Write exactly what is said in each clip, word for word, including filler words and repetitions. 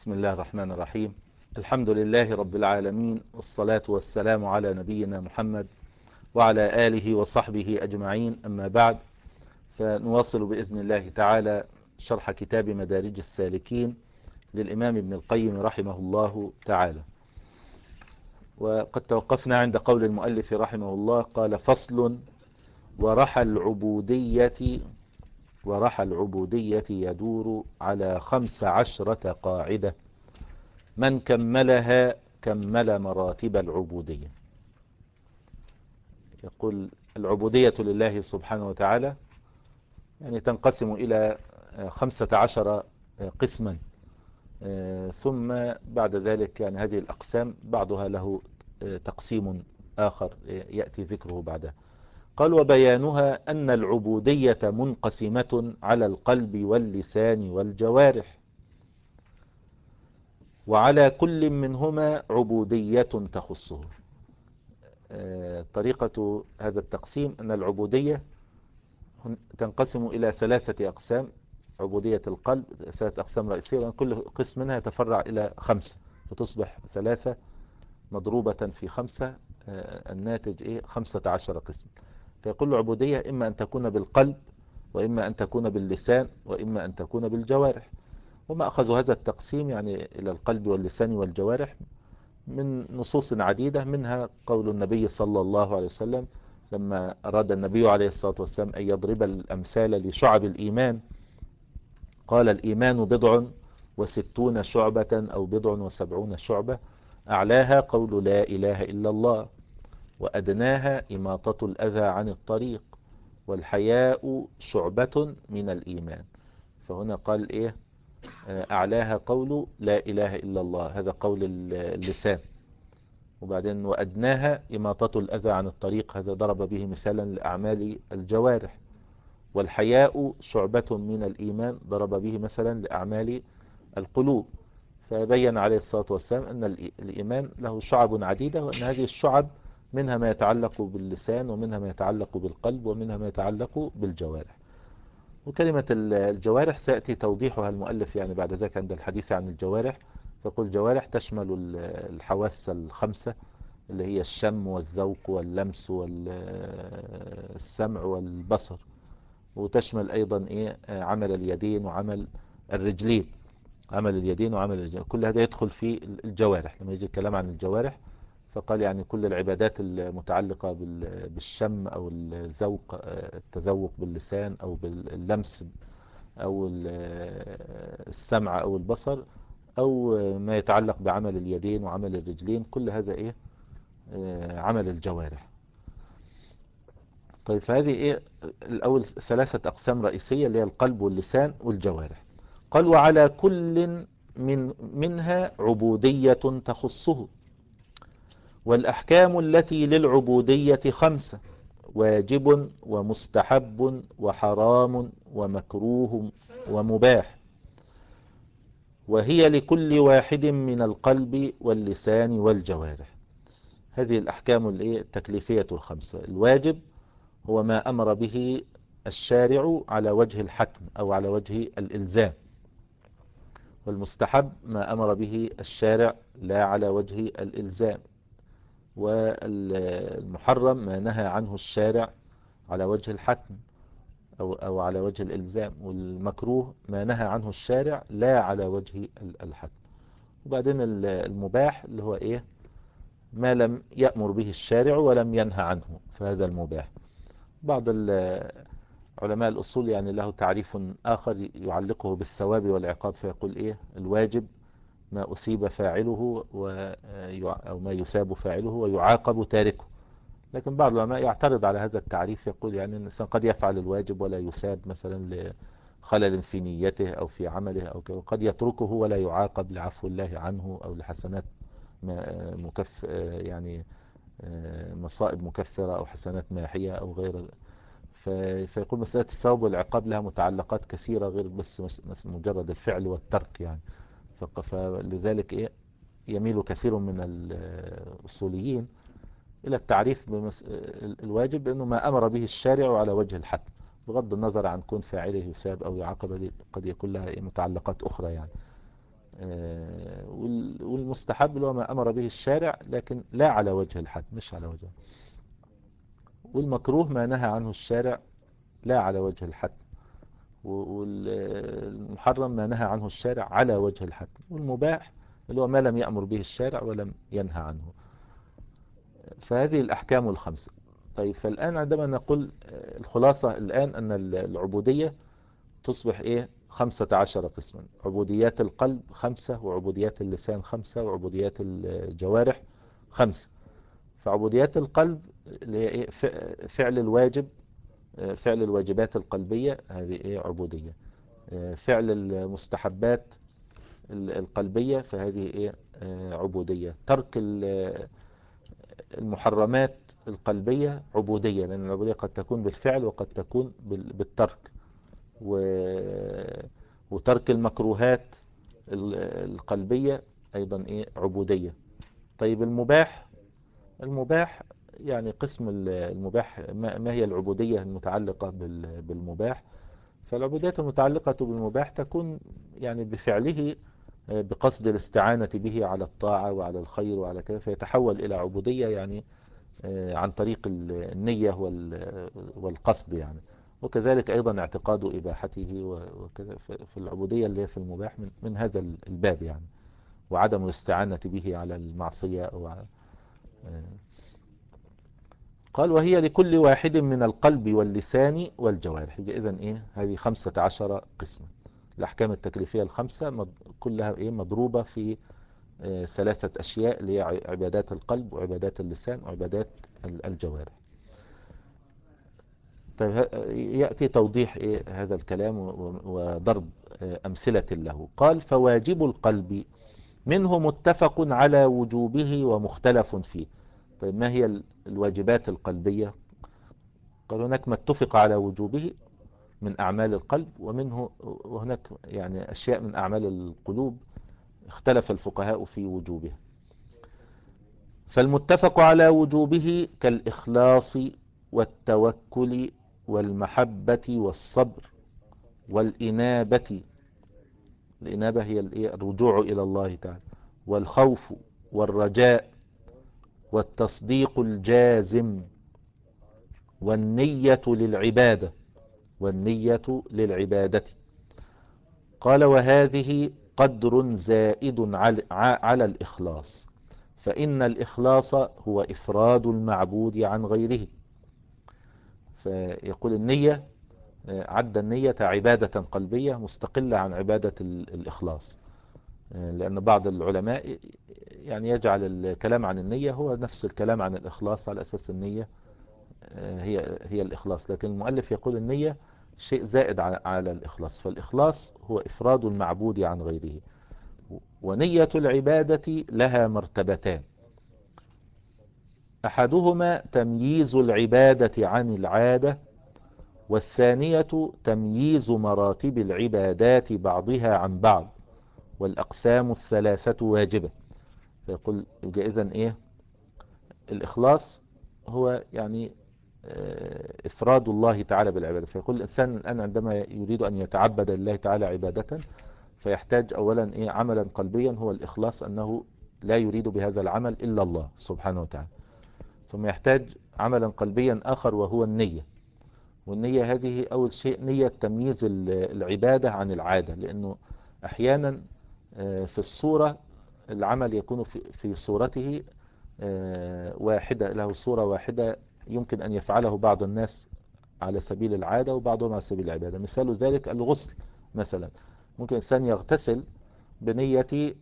بسم الله الرحمن الرحيم. الحمد لله رب العالمين، والصلاة والسلام على نبينا محمد وعلى آله وصحبه أجمعين، أما بعد، فنواصل بإذن الله تعالى شرح كتاب مدارج السالكين للإمام ابن القيم رحمه الله تعالى. وقد توقفنا عند قول المؤلف رحمه الله، قال: فصل: ورحى العبودية ورحى العبودية يدور على خمس عشرة قاعدة، من كملها كمل مراتب العبودية. يقول: العبودية لله سبحانه وتعالى يعني تنقسم إلى خمسة عشر قسما، ثم بعد ذلك يعني هذه الأقسام بعضها له تقسيم آخر يأتي ذكره بعدها. قال: وبيانها أن العبودية منقسمة على القلب واللسان والجوارح، وعلى كل منهما عبودية تخصه. طريقة هذا التقسيم أن العبودية تنقسم إلى ثلاثة أقسام: عبودية القلب ثلاثة أقسام رئيسية، وكل قسم منها يتفرع إلى خمسة، فتصبح ثلاثة مضروبة في خمسة، الناتج إيه؟ خمسة عشر قسم. فيقول العبودية إما أن تكون بالقلب، وإما أن تكون باللسان، وإما أن تكون بالجوارح. وما أخذ هذا التقسيم يعني إلى القلب واللسان والجوارح من نصوص عديدة، منها قول النبي صلى الله عليه وسلم لما أراد النبي عليه الصلاة والسلام أن يضرب الأمثال لشعب الإيمان، قال: الإيمان بضع وستون شعبة أو بضع وسبعون شعبة، أعلاها قول لا إله إلا الله، وأدناها إماطة الأذى عن الطريق، والحياء شعبة من الإيمان. فهنا قال إيه؟ أعلاها قول لا إله إلا الله، هذا قول اللسان. وبعدين وأدناها إماطة الأذى عن الطريق، هذا ضرب به مثالا لأعمال الجوارح. والحياء شعبة من الإيمان، ضرب به مثلا لأعمال القلوب. فبين عليه الصلاة والسلام أن الإيمان له شعب عديدة، وأن هذه الشعب منها ما يتعلق باللسان، ومنها ما يتعلق بالقلب، ومنها ما يتعلق بالجوارح. وكلمة الجوارح سيأتي توضيحها المؤلف يعني بعد ذلك عند الحديث عن الجوارح، فقل الجوارح تشمل الحواس الخمسة اللي هي الشم والذوق واللمس والسمع والبصر، وتشمل أيضا إيه؟ عمل اليدين وعمل الرجلين، عمل اليدين وعمل الرجلين، كل هذا يدخل في الجوارح. لما يجي الكلام عن الجوارح فقال يعني كل العبادات المتعلقة بالشم أو الذوق، التذوق باللسان أو باللمس أو السمع أو البصر، أو ما يتعلق بعمل اليدين وعمل الرجلين، كل هذا إيه؟ عمل الجوارح. طيب، فهذه إيه؟ الأول ثلاثة أقسام رئيسية اللي هي القلب واللسان والجوارح. قال: وعلى كل من منها عبودية تخصه، والأحكام التي للعبودية خمسة: واجب ومستحب وحرام ومكروه ومباح، وهي لكل واحد من القلب واللسان والجوارح. هذه الأحكام التكليفية الخمسة: الواجب هو ما أمر به الشارع على وجه الحتم أو على وجه الإلزام، والمستحب ما أمر به الشارع لا على وجه الإلزام، والمحرم ما نهى عنه الشارع على وجه الحتم أو, أو على وجه الإلزام، والمكروه ما نهى عنه الشارع لا على وجه الحتم. وبعدين المباح اللي هو إيه؟ ما لم يأمر به الشارع ولم ينهى عنه، فهذا المباح. بعض علماء الأصول يعني له تعريف آخر يعلقه بالثواب والعقاب، فيقول إيه؟ الواجب ما أصيب فاعله أو ما يساب فاعله ويعاقب تاركه. لكن بعض العلماء يعترض على هذا التعريف، يقول يعني الإنسان قد يفعل الواجب ولا يساب مثلا لخلل في نيته أو في عمله، أو قد يتركه ولا يعاقب لعفو الله عنه أو لحسنات مكف يعني مصائب مكفرة أو حسنات ماحية أو غير. فيقول مسألة الثواب والعقاب لها متعلقات كثيرة غير بس مجرد الفعل والترك يعني. فلذلك إيه؟ يميل كثير من الأصوليين إلى التعريف الواجب بأنه ما أمر به الشارع على وجه الحتم، بغض النظر عن كون فاعله يساب أو يعاقب، قد يكون لها متعلقات أخرى يعني. والمستحب اللي هو ما أمر به الشارع لكن لا على وجه الحد، مش على وجه. والمكروه ما نهى عنه الشارع لا على وجه الحد. والمحرم ما نهى عنه الشارع على وجه الحد. والمباح اللي هو ما لم يأمر به الشارع ولم ينهى عنه. فهذه الأحكام الخمسة. طيب، فالآن عندما نقول الخلاصة الآن أن العبودية تصبح إيه؟ خمسة عشر قسما. عبوديات القلب خمسة، وعبوديات اللسان خمسة، وعبوديات الجوارح خمسة. فعبوديات القلب اللي هي إيه؟ فعل الواجب، فعل الواجبات القلبية، هذه إيه؟ عبودية. فعل المستحبات القلبية، فهذه إيه؟ عبودية. ترك المحرمات القلبية عبودية، لأن العبودية قد تكون بالفعل وقد تكون بالترك. وترك المكروهات القلبية أيضا إيه؟ عبودية. طيب، المباح المباح يعني قسم المباح، ما هي العبودية المتعلقة بالمباح؟ فالعبودية المتعلقة بالمباح تكون يعني بفعله بقصد الاستعانة به على الطاعة وعلى الخير وعلى كذا، فيتحول إلى عبودية يعني عن طريق النية والقصد يعني. وكذلك أيضا اعتقاد إباحته وكذا. في العبودية اللي هي في المباح من, من هذا الباب يعني، وعدم الاستعانة به على المعصية أو على قال وهي لكل واحد من القلب واللسان والجوارح. إذن إيه؟ هذه خمسة عشر قسما. الأحكام التكليفية الخمسة كلها إيه؟ مضروبة في ثلاثة أشياء اللي هي عبادات القلب وعبادات اللسان وعبادات الجوارح. طيب، يأتي توضيح إيه هذا الكلام وضرب أمثلة له. قال فواجب القلب منه متفق على وجوبه ومختلف فيه. طيب، ما هي الواجبات القلبية؟ قال هناك ما اتفق على وجوبه من أعمال القلب، ومنه وهناك يعني أشياء من أعمال القلوب اختلف الفقهاء في وجوبها. فالمتفق على وجوبه كالإخلاص والتوكل والمحبة والصبر والإنابة. الإنابة هي الرجوع إلى الله تعالى، والخوف والرجاء والتصديق الجازم والنية للعبادة والنية للعبادة. قال وهذه قدر زائد على الإخلاص، فإن الإخلاص هو إفراد المعبود عن غيره. فيقول النية عد النية عبادة قلبية مستقلة عن عبادة الإخلاص، لأن بعض العلماء يعني يجعل الكلام عن النية هو نفس الكلام عن الإخلاص، على أساس النية هي هي الإخلاص. لكن المؤلف يقول النية شيء زائد على الإخلاص، فالإخلاص هو إفراد المعبود عن غيره. ونية العبادة لها مرتبتان: أحدهما تمييز العبادة عن العادة، والثانية تمييز مراتب العبادات بعضها عن بعض، والأقسام الثلاثة واجبة. فيقول إذن إيه؟ الإخلاص هو يعني إفراد الله تعالى بالعبادة. فيقول الإنسان الآن عندما يريد أن يتعبد لله تعالى عبادة، فيحتاج أولا إيه؟ عملا قلبيا هو الإخلاص، أنه لا يريد بهذا العمل إلا الله سبحانه وتعالى. ثم يحتاج عملا قلبيا آخر وهو النية. والنية هذه أول شيء نية تمييز العبادة عن العادة، لأنه أحيانا في الصورة العمل يكون في صورته واحدة، له صورة واحدة يمكن أن يفعله بعض الناس على سبيل العادة وبعضهم على سبيل العبادة. مثال ذلك الغسل مثلا. ممكن إنسان يغتسل بنية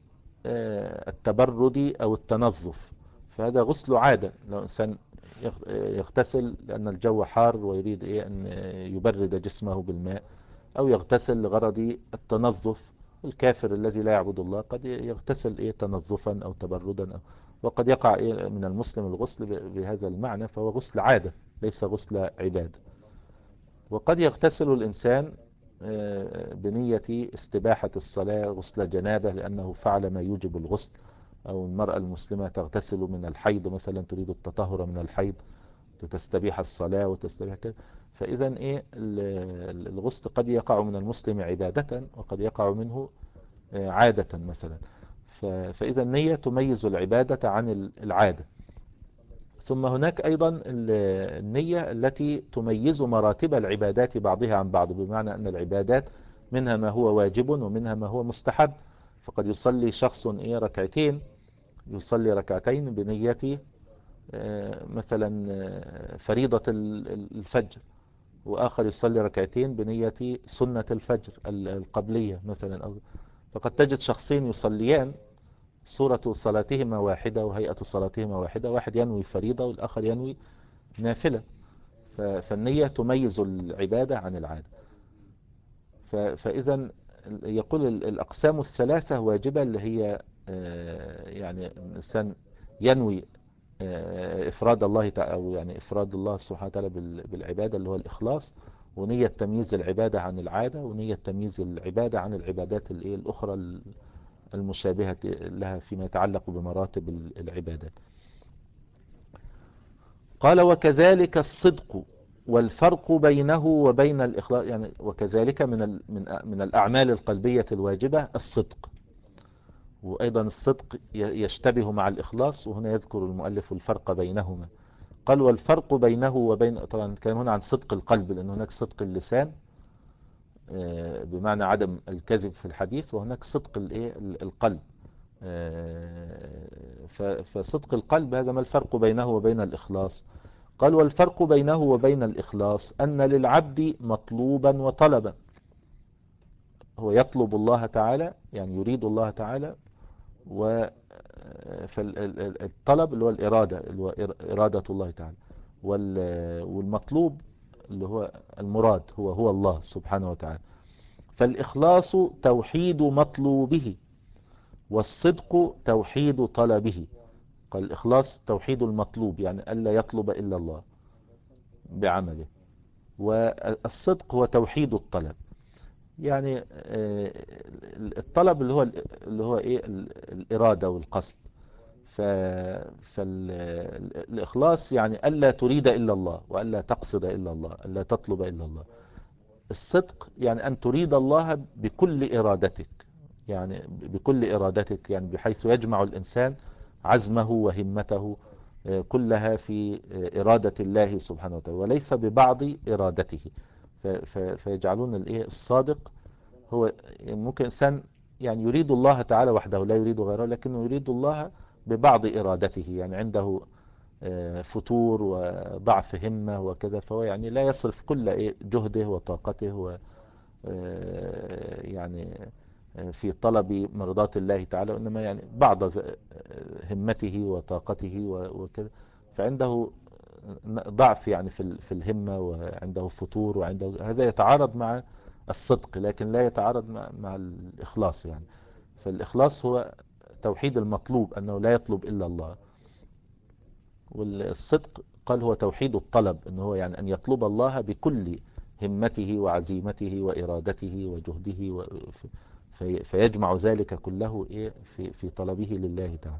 التبرد أو التنظف، فهذا غسل عادة. لو إنسان يغتسل لأن الجو حار ويريد إيه أن يبرد جسمه بالماء، أو يغتسل لغرض التنظف. الكافر الذي لا يعبد الله قد يغتسل إيه تنظفا أو تبردا أو وقد يقع إيه من المسلم الغسل بهذا المعنى، فهو غسل عادة ليس غسل عبادة. وقد يغتسل الإنسان بنية استباحة الصلاة غسل جنابة لأنه فعل ما يوجب الغسل، أو المرأة المسلمة تغتسل من الحيض مثلا، تريد التطهر من الحيض تستبيح الصلاة وتستبيح كذا. فإذا إيه الغسل قد يقع من المسلم عبادة وقد يقع منه عادة مثلا. ف- فإذا النية تميز العبادة عن العادة. ثم هناك أيضا ال- النية التي تميز مراتب العبادات بعضها عن بعض، بمعنى أن العبادات منها ما هو واجب ومنها ما هو مستحب. فقد يصلي شخص إيه ركعتين، يصلي ركعتين بنية آه، مثلا آه، فريضة ال- ال- الفجر، وآخر يصلي ركعتين بنية سنة الفجر ال- القبلية مثلا. أو فقد تجد شخصين يصليان صورة صلاتهما واحدة وهيئة صلاتهما واحدة، واحد ينوي فريضة والآخر ينوي نافلة. ف- فالنية تميز العبادة عن العادة. ف- فإذا يقول ال- الأقسام الثلاثة واجبة، اللي هي آه، يعني الإنسان ينوي آه، إفراد الله تعالى، أو يعني إفراد الله سبحانه وتعالى بال- بالعبادة اللي هو الإخلاص، ونية تمييز العبادة عن العادة، ونية تمييز العبادة عن العبادات الإيه الأخرى المشابهة لها فيما يتعلق بمراتب ال- العبادات. قال وكذلك الصدق، والفرق بينه وبين الإخلاص، يعني وكذلك من ال- من أ- من الأعمال القلبية الواجبة الصدق. وأيضا الصدق ي- يشتبه مع الإخلاص، وهنا يذكر المؤلف الفرق بينهما. قال والفرق بينه وبين، طبعا نتكلم هنا عن صدق القلب، لأن هناك صدق اللسان آه، بمعنى عدم الكذب في الحديث، وهناك صدق الإيه ال- القلب. آه، ف- فصدق القلب هذا ما الفرق بينه وبين الإخلاص؟ قال والفرق بينه وبين الإخلاص أن للعبد مطلوبا وطلبا. هو يطلب الله تعالى، يعني يريد الله تعالى، و فالطلب اللي هو الإرادة، اللي هو إرادة الله تعالى، وال- والمطلوب اللي هو المراد هو هو الله سبحانه وتعالى. فالإخلاص توحيد مطلوبه، والصدق توحيد طلبه. قال الإخلاص توحيد المطلوب، يعني ألا يطلب إلا الله بعمله، والصدق هو توحيد الطلب، يعني آه، الطلب اللي هو اللي هو ايه ال- الإرادة والقصد. ف- فالإخلاص يعني ألا تريد إلا الله، وألا تقصد إلا الله، ألا تطلب إلا الله. الصدق يعني أن تريد الله بكل إرادتك، يعني بكل إرادتك، يعني بحيث يجمع الإنسان عزمه وهمته آه، كلها في آه، إرادة الله سبحانه وتعالى، وليس ببعض إرادته. ف- ف- فيجعلون الإيه الصادق هو ممكن إنسان يعني يريد الله تعالى وحده لا يريد غيره، لكنه يريد الله ببعض إرادته، يعني عنده آه، فتور وضعف همة وكذا، فهو يعني لا يصرف كل إيه جهده وطاقته و آه، يعني آه، في طلب مرضات الله تعالى، وإنما يعني بعض ز- آه، همته وطاقته و- وكذا. فعنده ضعف يعني في ال- في الهمة، وعنده فتور، وعنده هذا يتعارض مع الصدق، لكن لا يتعارض مع, مع الإخلاص يعني. فالإخلاص هو توحيد المطلوب، أنه لا يطلب إلا الله. والصدق قال هو توحيد الطلب، أنه هو يعني أن يطلب الله بكل همته وعزيمته وإرادته وجهده و... في... فيجمع ذلك كله إيه في... في طلبه لله تعالى.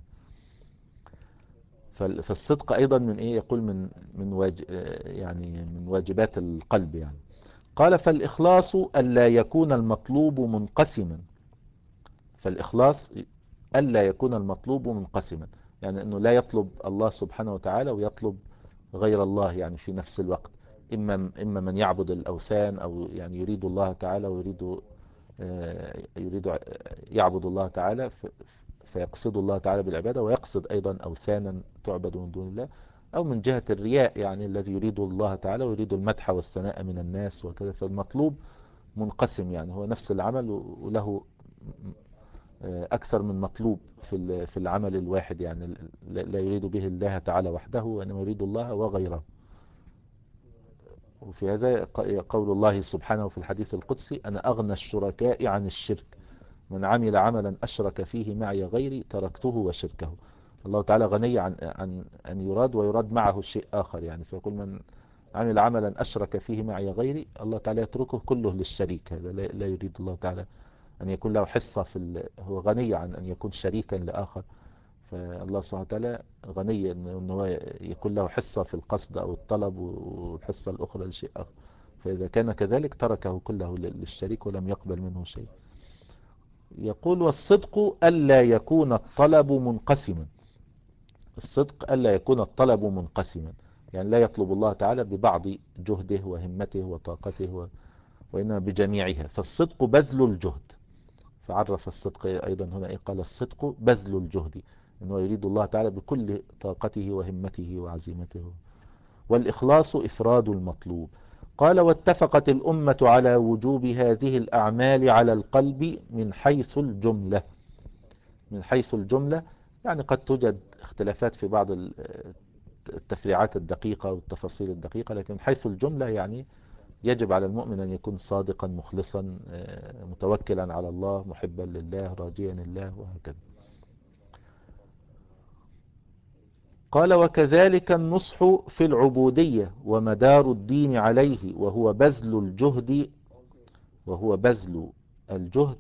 فال- فالصدق أيضا من إيه يقول من من واج... يعني من واجبات القلب يعني. قال فالإخلاص ألا يكون المطلوب منقسما. فالإخلاص ألا يكون المطلوب منقسما، يعني أنه لا يطلب الله سبحانه وتعالى ويطلب غير الله يعني في نفس الوقت. إما إما من يعبد الأوثان، أو يعني يريد الله تعالى ويريد آه، يريد ع- يعبد الله تعالى ف- فيقصد الله تعالى بالعبادة، ويقصد أيضا أوثانا تعبد من دون الله، أو من جهة الرياء يعني الذي يريد الله تعالى ويريد المدح والثناء من الناس وكذا. فالمطلوب منقسم، يعني هو نفس العمل وله آه، أكثر من مطلوب في ال- في العمل الواحد، يعني لا لا يريد به الله تعالى وحده، وإنما يريد الله وغيره. وفي هذا ق- قول الله سبحانه في الحديث القدسي: أنا أغنى الشركاء عن الشرك، من عمل عملا أشرك فيه معي غيري تركته وشركه. الله تعالى غني عن عن أن يراد ويراد معه شيء آخر، يعني فيقول من عمل عملا أشرك فيه معي غيري، الله تعالى يتركه كله للشريك. هذا لا لا يريد الله تعالى أن يكون له حصة في ال... هو غني عن أن يكون شريكا لآخر. فالله سبحانه وتعالى غني أن هو يكون له حصة في القصد أو الطلب، والحصة الأخرى لشيء آخر. فإذا كان كذلك تركه كله للشريك ولم يقبل منه شيء. يقول والصدق ألا يكون الطلب منقسما. الصدق ألا يكون الطلب منقسما، يعني لا يطلب الله تعالى ببعض جهده وهمته وطاقته و... وإنما بجميعها. فالصدق بذل الجهد. فعرف الصدق أيضا هنا إيه؟ قال الصدق بذل الجهد، إنه يريد الله تعالى بكل طاقته وهمته وعزيمته. والإخلاص إفراد المطلوب. قال واتفقت الأمة على وجوب هذه الأعمال على القلب من حيث الجملة. من حيث الجملة يعني قد توجد اختلافات في بعض التفريعات الدقيقة والتفاصيل الدقيقة، لكن حيث الجملة يعني يجب على المؤمن أن يكون صادقا مخلصا متوكلا على الله محبا لله راجيا لله وهكذا. قال وكذلك النصح في العبودية ومدار الدين عليه وهو بذل الجهد وهو بذل الجهد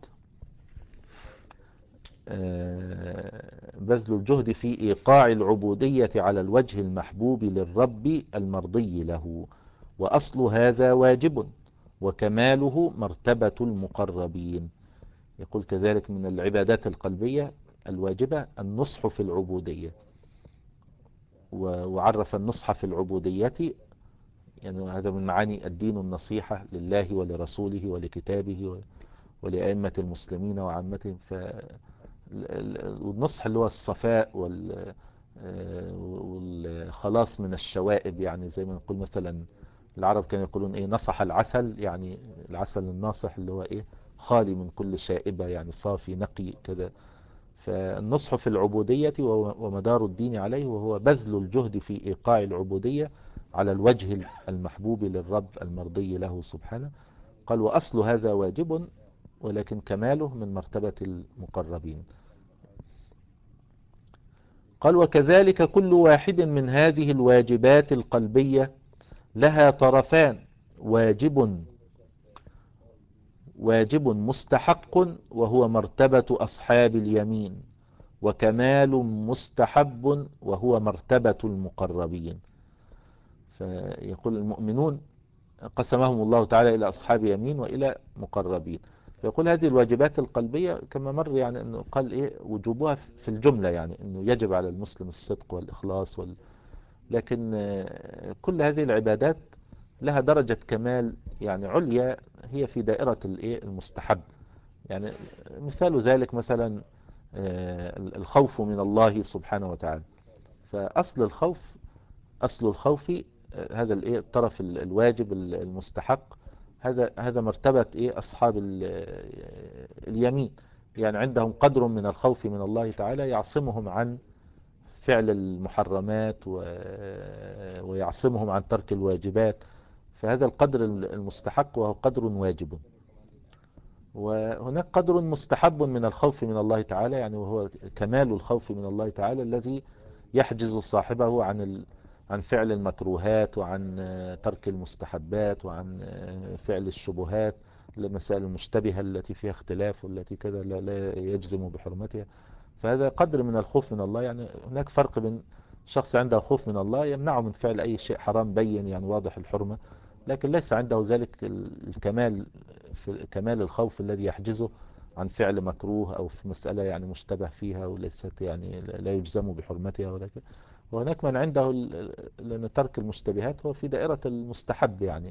بذل الجهد في إيقاع العبودية على الوجه المحبوب للرب المرضي له. وأصل هذا واجب وكماله مرتبة المقربين. يقول كذلك من العبادات القلبية الواجبة النصح في العبودية. وعرف النصح في العبودية يعني هذا من معاني الدين النصيحة لله ولرسوله ولكتابه ولأئمة المسلمين وعامتهم. والنصح اللي هو الصفاء والخلاص من الشوائب، يعني زي ما نقول مثلا العرب كانوا يقولون ايه نصح العسل، يعني العسل الناصح اللي هو ايه خالي من كل شائبة، يعني صافي نقي كذا. فالنصح في العبودية ومدار الدين عليه وهو بذل الجهد في إيقاع العبودية على الوجه المحبوب للرب المرضي له سبحانه. قال وأصل هذا واجب ولكن كماله من مرتبة المقربين. قال وكذلك كل واحد من هذه الواجبات القلبية لها طرفان، واجب واجب مستحق وهو مرتبة أصحاب اليمين، وكمال مستحب وهو مرتبة المقربين. فيقول المؤمنون قسمهم الله تعالى إلى أصحاب يمين وإلى مقربين. فيقول هذه الواجبات القلبية كما مر يعني أنه قال إيه وجوبها في الجملة، يعني أنه يجب على المسلم الصدق والإخلاص وال... لكن كل هذه العبادات لها درجة كمال يعني عليا هي في دائرة الإيه المستحب. يعني مثال ذلك مثلا الخوف من الله سبحانه وتعالى. فأصل الخوف أصل الخوف هذا الايه الطرف الواجب المستحق، هذا هذا مرتبة ايه أصحاب اليمين، يعني عندهم قدر من الخوف من الله تعالى يعصمهم عن فعل المحرمات ويعصمهم عن ترك الواجبات. فهذا القدر المستحق وهو قدر واجب. وهناك قدر مستحب من الخوف من الله تعالى، يعني وهو كمال الخوف من الله تعالى الذي يحجز صاحبه عن عن فعل المكروهات وعن ترك المستحبات وعن فعل الشبهات، المسائل المشتبهة التي فيها اختلاف والتي كذا لا, لا يجزم بحرمتها. فهذا قدر من الخوف من الله. يعني هناك فرق بين شخص عنده خوف من الله يمنعه من فعل أي شيء حرام بين يعني واضح الحرمة، لكن ليس عنده ذلك الكمال في كمال الخوف الذي يحجزه عن فعل مكروه أو في مسألة يعني مشتبه فيها وليست يعني لا يجزم بحرمتها. ولكن وهناك من عنده لأن ترك المشتبهات هو في دائرة المستحب، يعني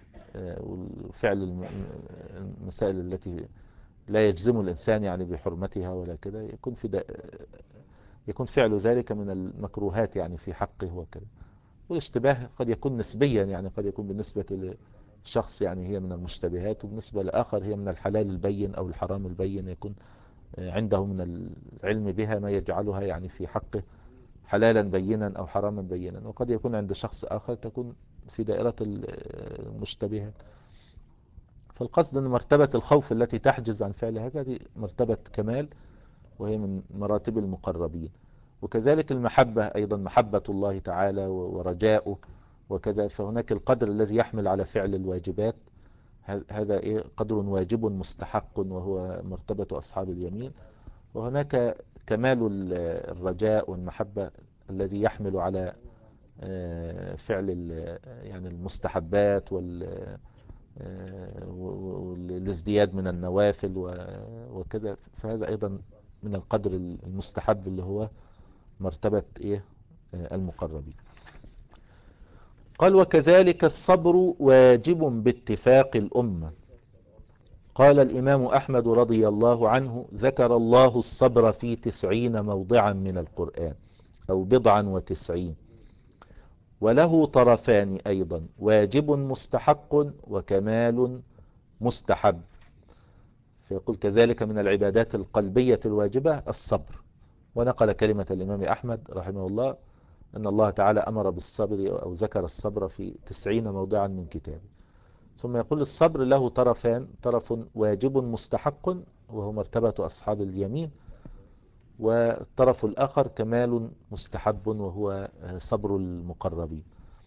وفعل المسائل التي لا يجزم الإنسان يعني بحرمتها ولا كذا يكون في يكون فعل ذلك من المكروهات يعني في حقه وكذا. والاشتباه قد يكون نسبيا، يعني قد يكون بالنسبة لشخص يعني هي من المشتبهات وبالنسبة لآخر هي من الحلال البين أو الحرام البين، يكون عنده من العلم بها ما يجعلها يعني في حقه حلالا بينا أو حراما بينا. وقد يكون عند شخص آخر تكون في دائرة المشتبهات. فالقصد أن مرتبة الخوف التي تحجز عن فعل هذا دي مرتبة كمال وهي من مراتب المقربين. وكذلك المحبة أيضا محبة الله تعالى ورجاؤه وكذا. فهناك القدر الذي يحمل على فعل الواجبات، هذا إيه قدر واجب مستحق وهو مرتبة أصحاب اليمين. وهناك كمال الرجاء والمحبة الذي يحمل على فعل يعني المستحبات والازدياد من النوافل وكذا، فهذا أيضا من القدر المستحب اللي هو مرتبة إيه المقربين. قال وكذلك الصبر واجب باتفاق الأمة. قال الإمام أحمد رضي الله عنه ذكر الله الصبر في تسعين موضعا من القرآن أو بضعا وتسعين، وله طرفان أيضا، واجب مستحق وكمال مستحب. فيقول كذلك من العبادات القلبية الواجبة الصبر. ونقل كلمة الإمام أحمد رحمه الله أن الله تعالى أمر بالصبر أو ذكر الصبر في تسعين موضعا من كتابه. ثم يقول الصبر له طرفان، طرف واجب مستحق وهو مرتبة أصحاب اليمين، والطرف الآخر كمال مستحب وهو صبر المقربين.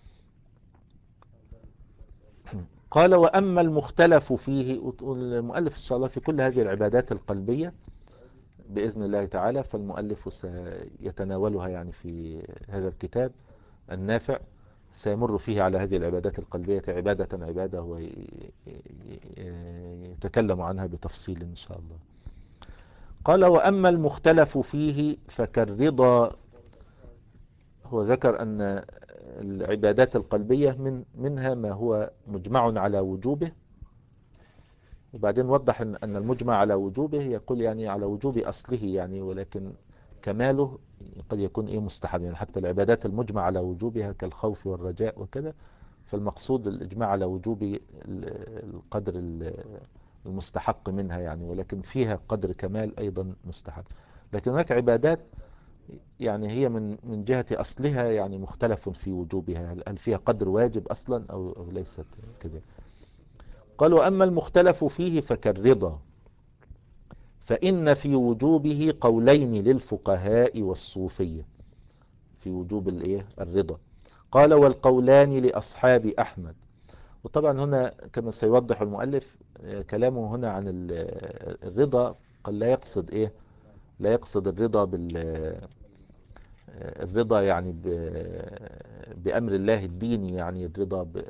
قال وأما المختلف فيه، المؤلف إن شاء الله في كل هذه العبادات القلبية بإذن الله تعالى فالمؤلف سيتناولها يعني في هذا الكتاب النافع، سيمر فيه على هذه العبادات القلبية عبادة عبادة ويتكلم عنها بتفصيل إن شاء الله. قال وأما المختلف فيه فكالرضا. هو ذكر أن العبادات القلبية من منها ما هو مجمع على وجوبه، وبعدين وضح أن المجمع على وجوبه يقول يعني على وجوب أصله يعني، ولكن كماله قد يكون إيه مستحب. يعني حتى العبادات المجمع على وجوبها كالخوف والرجاء وكذا، فالمقصود الإجماع على وجوب القدر المستحق منها يعني، ولكن فيها قدر كمال أيضا مستحب. لكن هناك عبادات يعني هي من من جهة أصلها يعني مختلف في وجوبها، هل فيها قدر واجب أصلا أو أو ليست كذا. قال وأما المختلف فيه فكالرضا، فإن في وجوبه قولين للفقهاء والصوفية في وجوب الايه الرضا. قال والقولان لأصحاب أحمد. وطبعا هنا كما سيوضح المؤلف كلامه هنا عن الرضا، قال لا يقصد ايه لا يقصد الرضا بال الرضا يعني بأمر الله الديني، يعني الرضا ب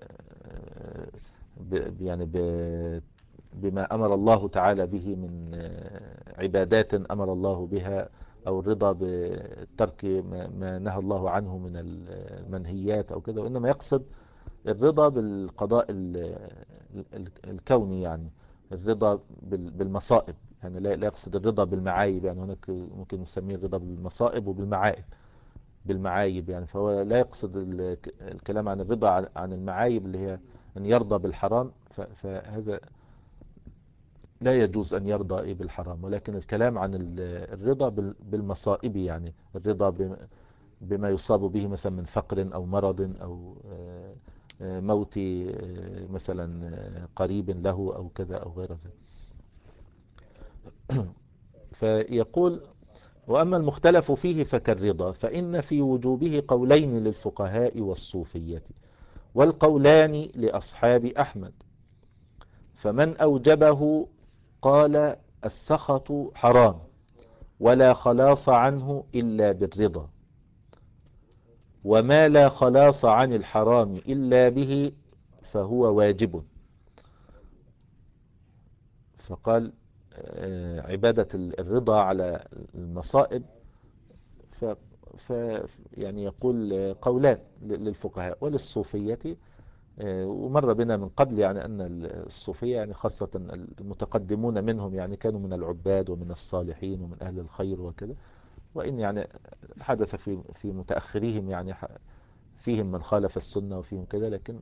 يعني ب بما أمر الله تعالى به من عبادات أمر الله بها، أو الرضا بترك ما نهى الله عنه من المنهيات أو كذا، وإنما يقصد الرضا بالقضاء الكوني، يعني الرضا بالمصائب، يعني لا يقصد الرضا بالمعايب، يعني هناك ممكن نسميه الرضا بالمصائب وبالمعايب بالمعايب يعني. فهو لا يقصد الكلام عن الرضا عن المعايب اللي هي أن يرضى بالحرام، فهذا لا يجوز أن يرضى إيه بالحرام، ولكن الكلام عن الرضا بالمصائب، يعني الرضا بما يصاب به مثلا من فقر أو مرض أو موت مثلا قريب له أو كذا أو غير ذلك. فيقول وأما المختلف فيه فكالرضا، فإن في وجوبه قولين للفقهاء والصوفية والقولان لأصحاب أحمد. فمن أوجبه قال السخط حرام ولا خلاص عنه إلا بالرضا، وما لا خلاص عن الحرام إلا به فهو واجب. فقال عبادة الرضا على المصائب ف ف يعني يقول قولان للفقهاء وللصوفية. ومر بنا من قبل يعني أن الصوفية يعني خاصة المتقدمون منهم يعني كانوا من العباد ومن الصالحين ومن أهل الخير وكذا، وإن يعني حدث في في متأخريهم يعني فيهم من خالف السنة وفيهم كذا، لكن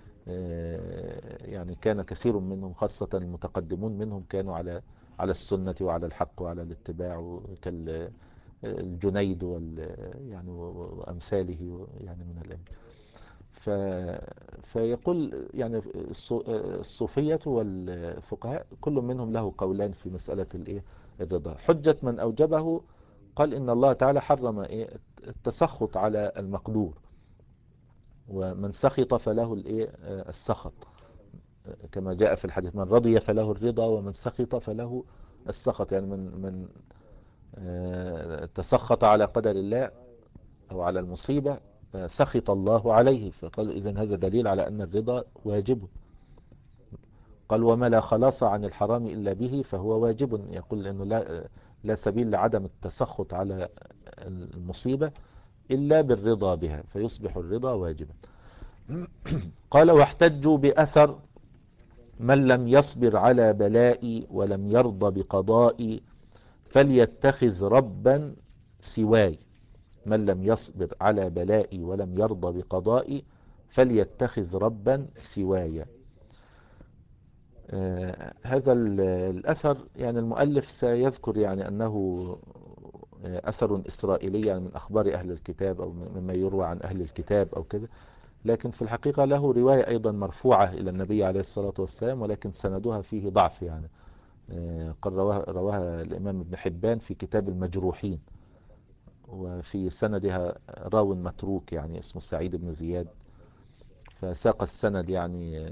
يعني كان كثير منهم خاصة المتقدمون منهم كانوا على على السنة وعلى الحق وعلى الاتباع، كالجنيد وال يعني وأمثاله يعني من الأئمة. ف فيقول يعني الصوفية والفقهاء كل منهم له قولان في مسألة الايه الرضا. حجة من أوجبه قال إن الله تعالى حرم ايه التسخط على المقدور، ومن سخط فله الايه السخط، كما جاء في الحديث من رضي فله الرضا ومن سخط فله السخط. يعني من من تسخط على قدر الله أو على المصيبة سخط الله عليه. فقالوا إذن هذا دليل على أن الرضا واجب. قال وما لا خلاص عن الحرام إلا به فهو واجب. يقول أنه لا, لا سبيل لعدم التسخط على المصيبة إلا بالرضا بها، فيصبح الرضا واجبا. قال واحتجوا بأثر من لم يصبر على بلائي ولم يرضى بقضائي فليتخذ ربا سواي. من لم يصبر على بلائي ولم يرضى بقضائي فليتخذ ربا سواي. آه هذا الأثر يعني المؤلف سيذكر يعني أنه أثر إسرائيلي يعني من أخبار أهل الكتاب أو مما يروى عن أهل الكتاب أو كذا، لكن في الحقيقة له رواية أيضا مرفوعة إلى النبي عليه الصلاة والسلام، ولكن سندها فيه ضعف يعني. قد رواها, رواها الإمام ابن حبان في كتاب المجروحين، وفي سندها راو متروك يعني اسمه سعيد بن زياد، فساق السند يعني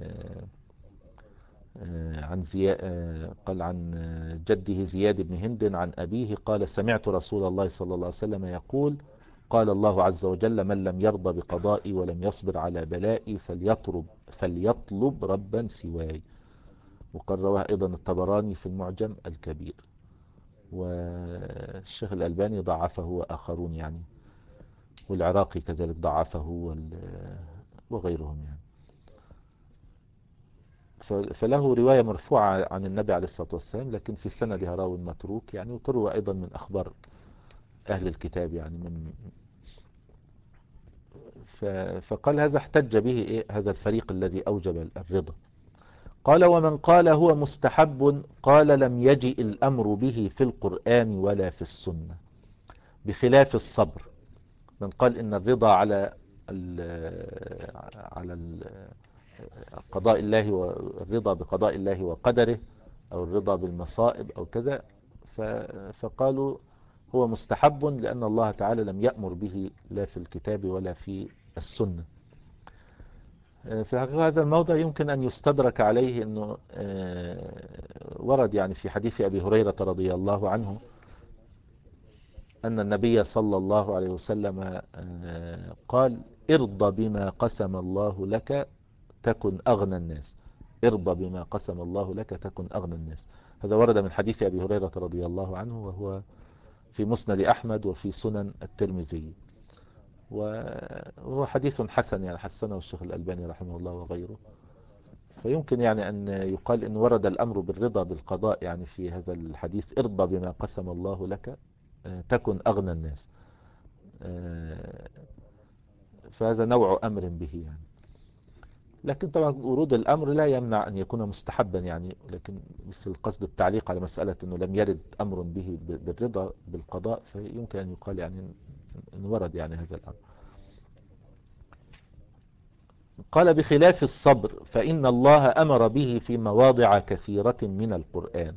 عن زياد قال عن جده زياد بن هند عن أبيه قال سمعت رسول الله صلى الله عليه وسلم يقول قال الله عز وجل من لم يرضى بقضائي ولم يصبر على بلائي فليطلب, فليطلب ربا سواي. وقد رواه أيضا الطبراني في المعجم الكبير، والشيخ الألباني ضعفه وآخرون يعني، والعراقي كذلك ضعفه وغيرهم يعني. فله رواية مرفوعة عن النبي عليه الصلاة والسلام، لكن في سندها راو متروك يعني، وتروى أيضا من أخبار أهل الكتاب يعني من فقال هذا احتج به إيه هذا الفريق الذي أوجب الرضا. قال ومن قال هو مستحب قال لم يجئ الأمر به في القرآن ولا في السنة، بخلاف الصبر. من قال إن الرضا على ال على ال قضاء الله والرضا بقضاء الله وقدره أو الرضا بالمصائب أو كذا، فقالوا هو مستحب لأن الله تعالى لم يأمر به لا في الكتاب ولا في السنة. في هذا الموضع يمكن أن يستدرك عليه أنه ورد يعني في حديث أبي هريرة رضي الله عنه أن النبي صلى الله عليه وسلم قال ارضى بما قسم الله لك تكن أغنى الناس. ارضى بما قسم الله لك تكن أغنى الناس. هذا ورد من حديث أبي هريرة رضي الله عنه، وهو في مسند أحمد وفي سنن الترمذي، وهو حديث حسن يعني حسنه الشيخ الألباني رحمه الله وغيره. فيمكن يعني أن يقال أن ورد الأمر بالرضا بالقضاء يعني في هذا الحديث ارضى بما قسم الله لك تكن أغنى الناس، فهذا نوع أمر به يعني. لكن طبعا ورود الأمر لا يمنع أن يكون مستحبا يعني، لكن بس القصد التعليق على مسألة أنه لم يرد أمر به بالرضا بالقضاء، فيمكن أن يقال يعني أن ورد يعني هذا الأمر. قال بخلاف الصبر فإن الله أمر به في مواضع كثيرة من القرآن،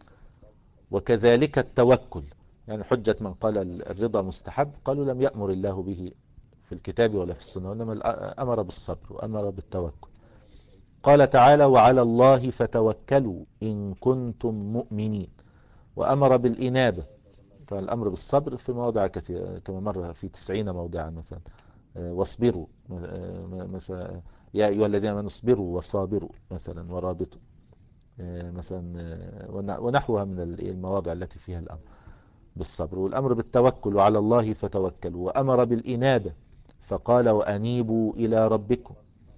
وكذلك التوكل. يعني حجة من قال الرضا مستحب قالوا لم يأمر الله به في الكتاب ولا في السنة، وإنما أمر بالصبر وأمر بالتوكل. قال تعالى وعلى الله فتوكلوا إن كنتم مؤمنين، وأمر بالإنابة. فالأمر بالصبر في مواضع كثيرة كما مر في تسعين موضعا مثلا، واصبروا مثلا يا أيها الذين آمنوا اصبروا وصابروا مثلا ورابطوا مثلا، ونحوها من المواضع التي فيها الأمر بالصبر والأمر بالتوكل وعلى الله فتوكلوا. وأمر بالإنابة فقال وأنيبوا إلى ربكم،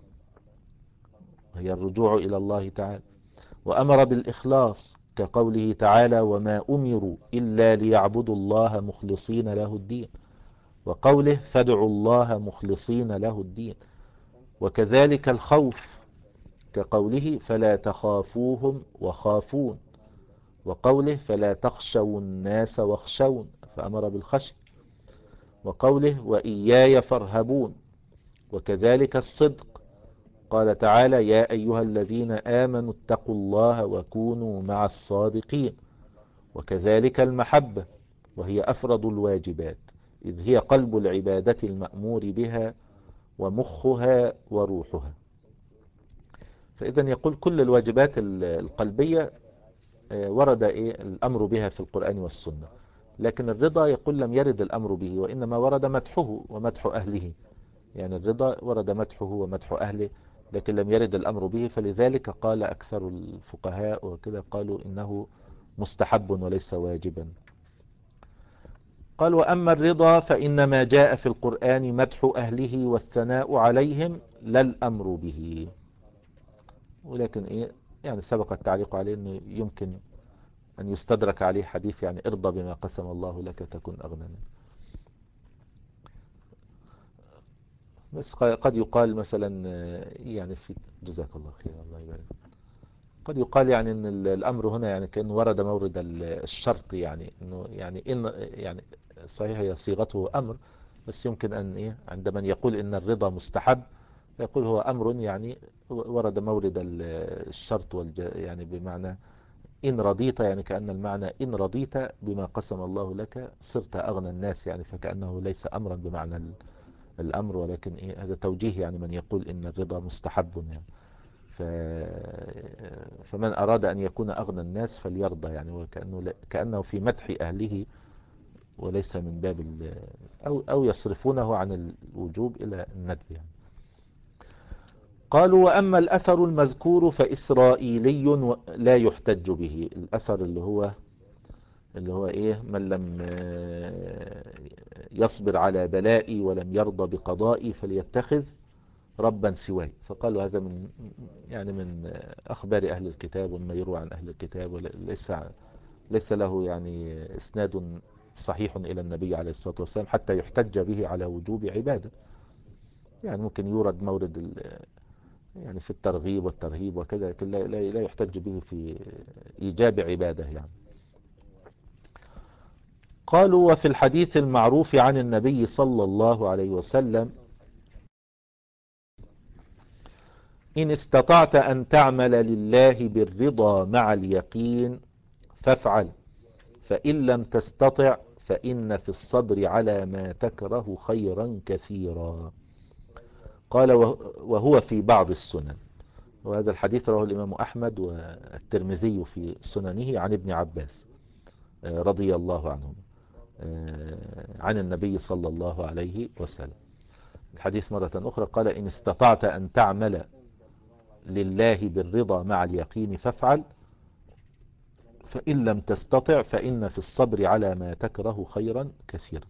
هي الرجوع إلى الله تعالى. وأمر بالإخلاص كقوله تعالى وما أمروا إلا ليعبدوا الله مخلصين له الدين، وقوله فادعوا الله مخلصين له الدين. وكذلك الخوف كقوله فلا تخافوهم وخافون، وقوله فلا تخشوا الناس واخشون فأمر بالخشي. وقوله وإياي فارهبون. وكذلك الصدق قال تعالى يا أيها الذين آمنوا اتقوا الله وكونوا مع الصادقين. وكذلك المحبة وهي أفرض الواجبات، إذ هي قلب العبادة المأمور بها ومخها وروحها. فإذا يقول كل الواجبات القلبية ورد إيه الأمر بها في القرآن والسنة، لكن الرضا يقول لم يرد الأمر به، وإنما ورد مدحه ومدح أهله. يعني الرضا ورد مدحه ومدح أهله لكن لم يرد الأمر به، فلذلك قال أكثر الفقهاء وكذا قالوا إنه مستحب وليس واجبا. قال وأما الرضا فإنما جاء في القرآن مدح أهله والثناء عليهم لا الأمر به. ولكن إيه يعني سبق التعليق عليه أنه يمكن أن يستدرك عليه حديث يعني ارضى بما قسم الله لك تكن أغنى. بس قد يقال مثلا يعني في جزاك الله خير الله يبارك، قد يقال يعني ان الامر هنا يعني كأنه ورد مورد الشرط، يعني انه يعني ان يعني صحيح هي صيغته امر، بس يمكن ان ايه عند من يقول ان الرضا مستحب يقول هو امر يعني ورد مورد الشرط والج يعني بمعنى ان رضيت، يعني كأن المعنى ان رضيت بما قسم الله لك صرت اغنى الناس، يعني فكأنه ليس امرا بمعنى الامر، ولكن ايه هذا توجيه يعني من يقول ان الرضا مستحب يعني. ف... فمن أراد أن يكون أغنى الناس فليرضى، يعني وكأنه كأنه في مدح أهله وليس من باب ال... أو, أو يصرفونه عن الوجوب إلى الندب يعني. قالوا وأما الأثر المذكور فإسرائيلي لا يحتج به. الأثر اللي هو اللي هو إيه من لم يصبر على بلائي ولم يرضى بقضائي فليتخذ ربا سواي. فقالوا هذا من يعني من أخبار أهل الكتاب وما يروى عن أهل الكتاب، وليس ليس له يعني إسناد صحيح إلى النبي عليه الصلاة والسلام حتى يحتج به على وجوب عبادة. يعني ممكن يورد مورد يعني في الترغيب والترهيب وكذا، لكن لا, لا يحتج به في إيجاب عبادة يعني. قالوا وفي الحديث المعروف عن النبي صلى الله عليه وسلم إن استطعت أن تعمل لله بالرضا مع اليقين فافعل، فإن لم تستطع فإن في الصبر على ما تكره خيرا كثيرا. قال وهو في بعض السنن. وهذا الحديث رواه الإمام أحمد والترمذي في سننه عن ابن عباس رضي الله عنهم عن النبي صلى الله عليه وسلم. الحديث مرة أخرى قال إن استطعت أن تعمل لله بالرضا مع اليقين فافعل، فإن لم تستطع فإن في الصبر على ما تكره خيرا كثيرا.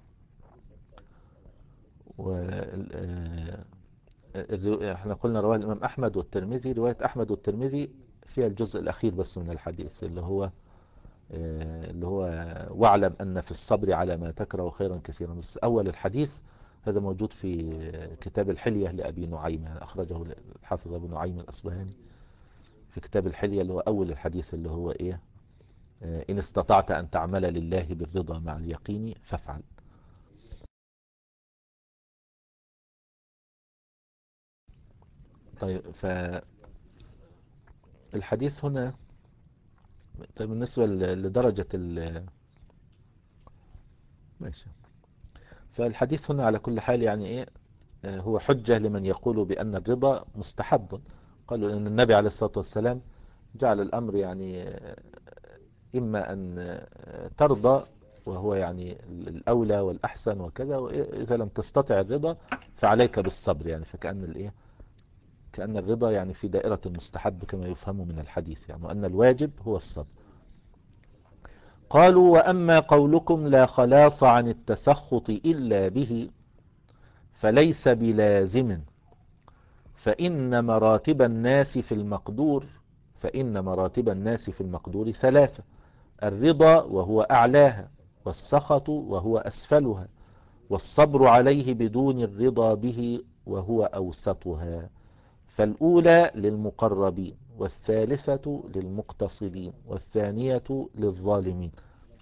احنا قلنا رواه الإمام أحمد والترمذي. رواية أحمد والترمذي فيها الجزء الأخير بس من الحديث اللي هو اللي هو واعلم أن في الصبر على ما تكره خيرا كثيرا. بس أول الحديث هذا موجود في كتاب الحلية لأبي نعيم، يعني أخرجه الحافظ أبو نعيم الأصبهاني في كتاب الحلية، اللي هو أول الحديث اللي هو إيه إن استطعت أن تعمل لله بالرضا مع اليقين فافعل. طيب فالحديث هنا طيب بالنسبة لدرجة ال ماشي. فالحديث هنا على كل حال يعني إيه هو حجة لمن يقول بأن الرضا مستحب. قالوا أن النبي عليه الصلاة والسلام جعل الأمر يعني إما أن ترضى وهو يعني الأولى والأحسن وكذا، وإذا لم تستطع الرضا فعليك بالصبر، يعني فكأن الإيه كأن الرضا يعني في دائرة المستحب كما يفهم من الحديث، يعني وأن الواجب هو الصبر. قالوا وأما قولكم لا خلاص عن التسخط إلا به فليس بلازم، فإن مراتب الناس في المقدور فإن مراتب الناس في المقدور ثلاثة: الرضا وهو أعلاها، والسخط وهو أسفلها، والصبر عليه بدون الرضا به وهو أوسطها. فالأولى للمقربين، والثالثة للمقتصدين، والثانية للظالمين.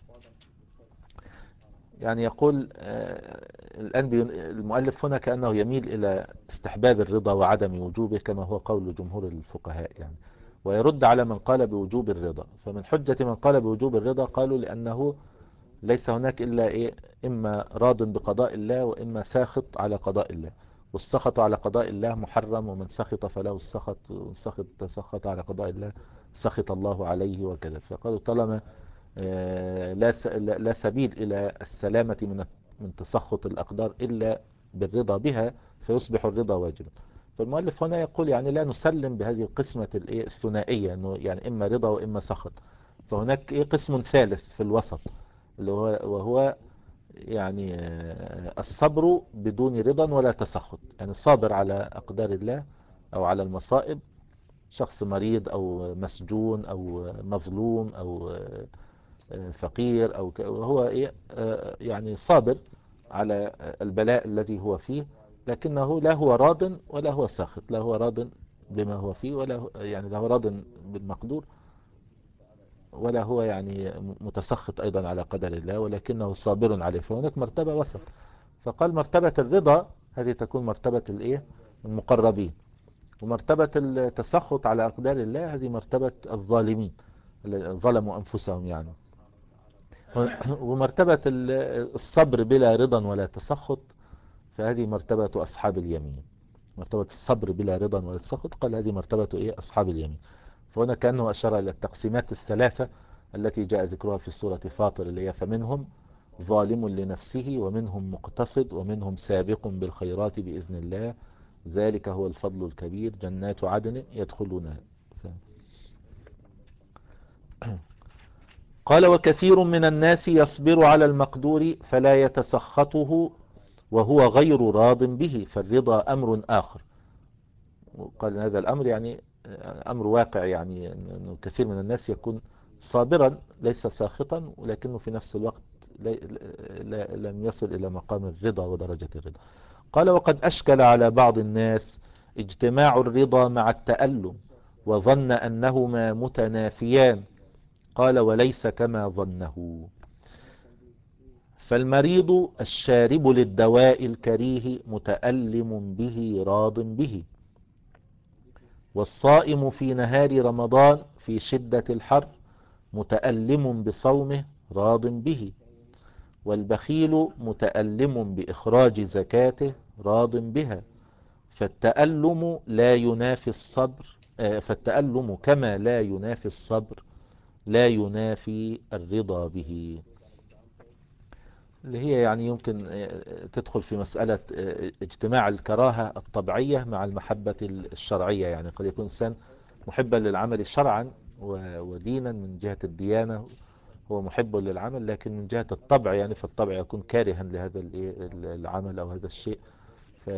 يعني يقول الآن المؤلف هنا كأنه يميل إلى استحباب الرضا وعدم وجوبه كما هو قول جمهور الفقهاء يعني، ويرد على من قال بوجوب الرضا. فمن حجة من قال بوجوب الرضا قالوا لأنه ليس هناك إلا إيه إما راض بقضاء الله وإما ساخط على قضاء الله، والسخط على قضاء الله محرم، ومن سخط فله السخط، وسخط سخط على قضاء الله سخط الله عليه وكذا. فقالوا طالما لا لا سبيل إلى السلامة من من تسخط الأقدار إلا بالرضا بها، فيصبح الرضا واجبا. فالمؤلف هنا يقول يعني لا نسلم بهذه القسمة الايه الثنائية، انه يعني اما رضا واما سخط. فهناك ايه قسم ثالث في الوسط، اللي هو وهو يعني آه، الصبر بدون رضا ولا تسخط، يعني الصابر على أقدار الله أو على المصائب، شخص مريض أو مسجون أو مظلوم أو آه، فقير أو ك- وهو إيه آه، يعني صابر على البلاء الذي هو فيه، لكنه لا هو راض ولا هو ساخط، لا هو راض بما هو فيه ولا هو يعني لا هو راض بالمقدور، ولا هو يعني متسخط أيضا على قدر الله، ولكنه صابر عليه. فهناك مرتبة وسط. فقال مرتبة الرضا هذه تكون مرتبة الايه المقربين، ومرتبة التسخط على أقدار الله هذه مرتبة الظالمين اللي ظلموا أنفسهم يعني. ومرتبة الصبر بلا رضا ولا تسخط فهذه مرتبة أصحاب اليمين. مرتبة الصبر بلا رضا ولا تسخط قال هذه مرتبة إيه أصحاب اليمين. فهنا كأنه أشار إلى التقسيمات الثلاثة التي جاء ذكرها في سورة فاطر، اللي هي فمنهم ظالم لنفسه ومنهم مقتصد ومنهم سابق بالخيرات بإذن الله ذلك هو الفضل الكبير جنات عدن يدخلونها. قال وكثير من الناس يصبر على المقدور فلا يتسخطه وهو غير راض به، فالرضا أمر آخر. وقال هذا الأمر يعني أمر واقع، يعني أنه كثير من الناس يكون صابرا ليس ساخطا، ولكنه في نفس الوقت لم يصل إلى مقام الرضا ودرجة الرضا. قال وقد أشكل على بعض الناس اجتماع الرضا مع التألم وظن أنهما متنافيان. قال وليس كما ظنه، فالمريض الشارب للدواء الكريه متألم به راض به، والصائم في نهار رمضان في شدة الحر متألم بصومه راض به، والبخيل متألم بإخراج زكاته راض بها. فالتألم لا ينافي الصبر فالتألم كما لا ينافي الصبر لا ينافي الرضا به، اللي هي يعني يمكن تدخل في مسألة اجتماع الكراهة الطبيعية مع المحبة الشرعية. يعني قد يكون إنسان محبا للعمل شرعا ودينا من جهة الديانة، هو محب للعمل، لكن من جهة الطبع يعني فالطبع يكون كارها لهذا العمل أو هذا الشيء. ف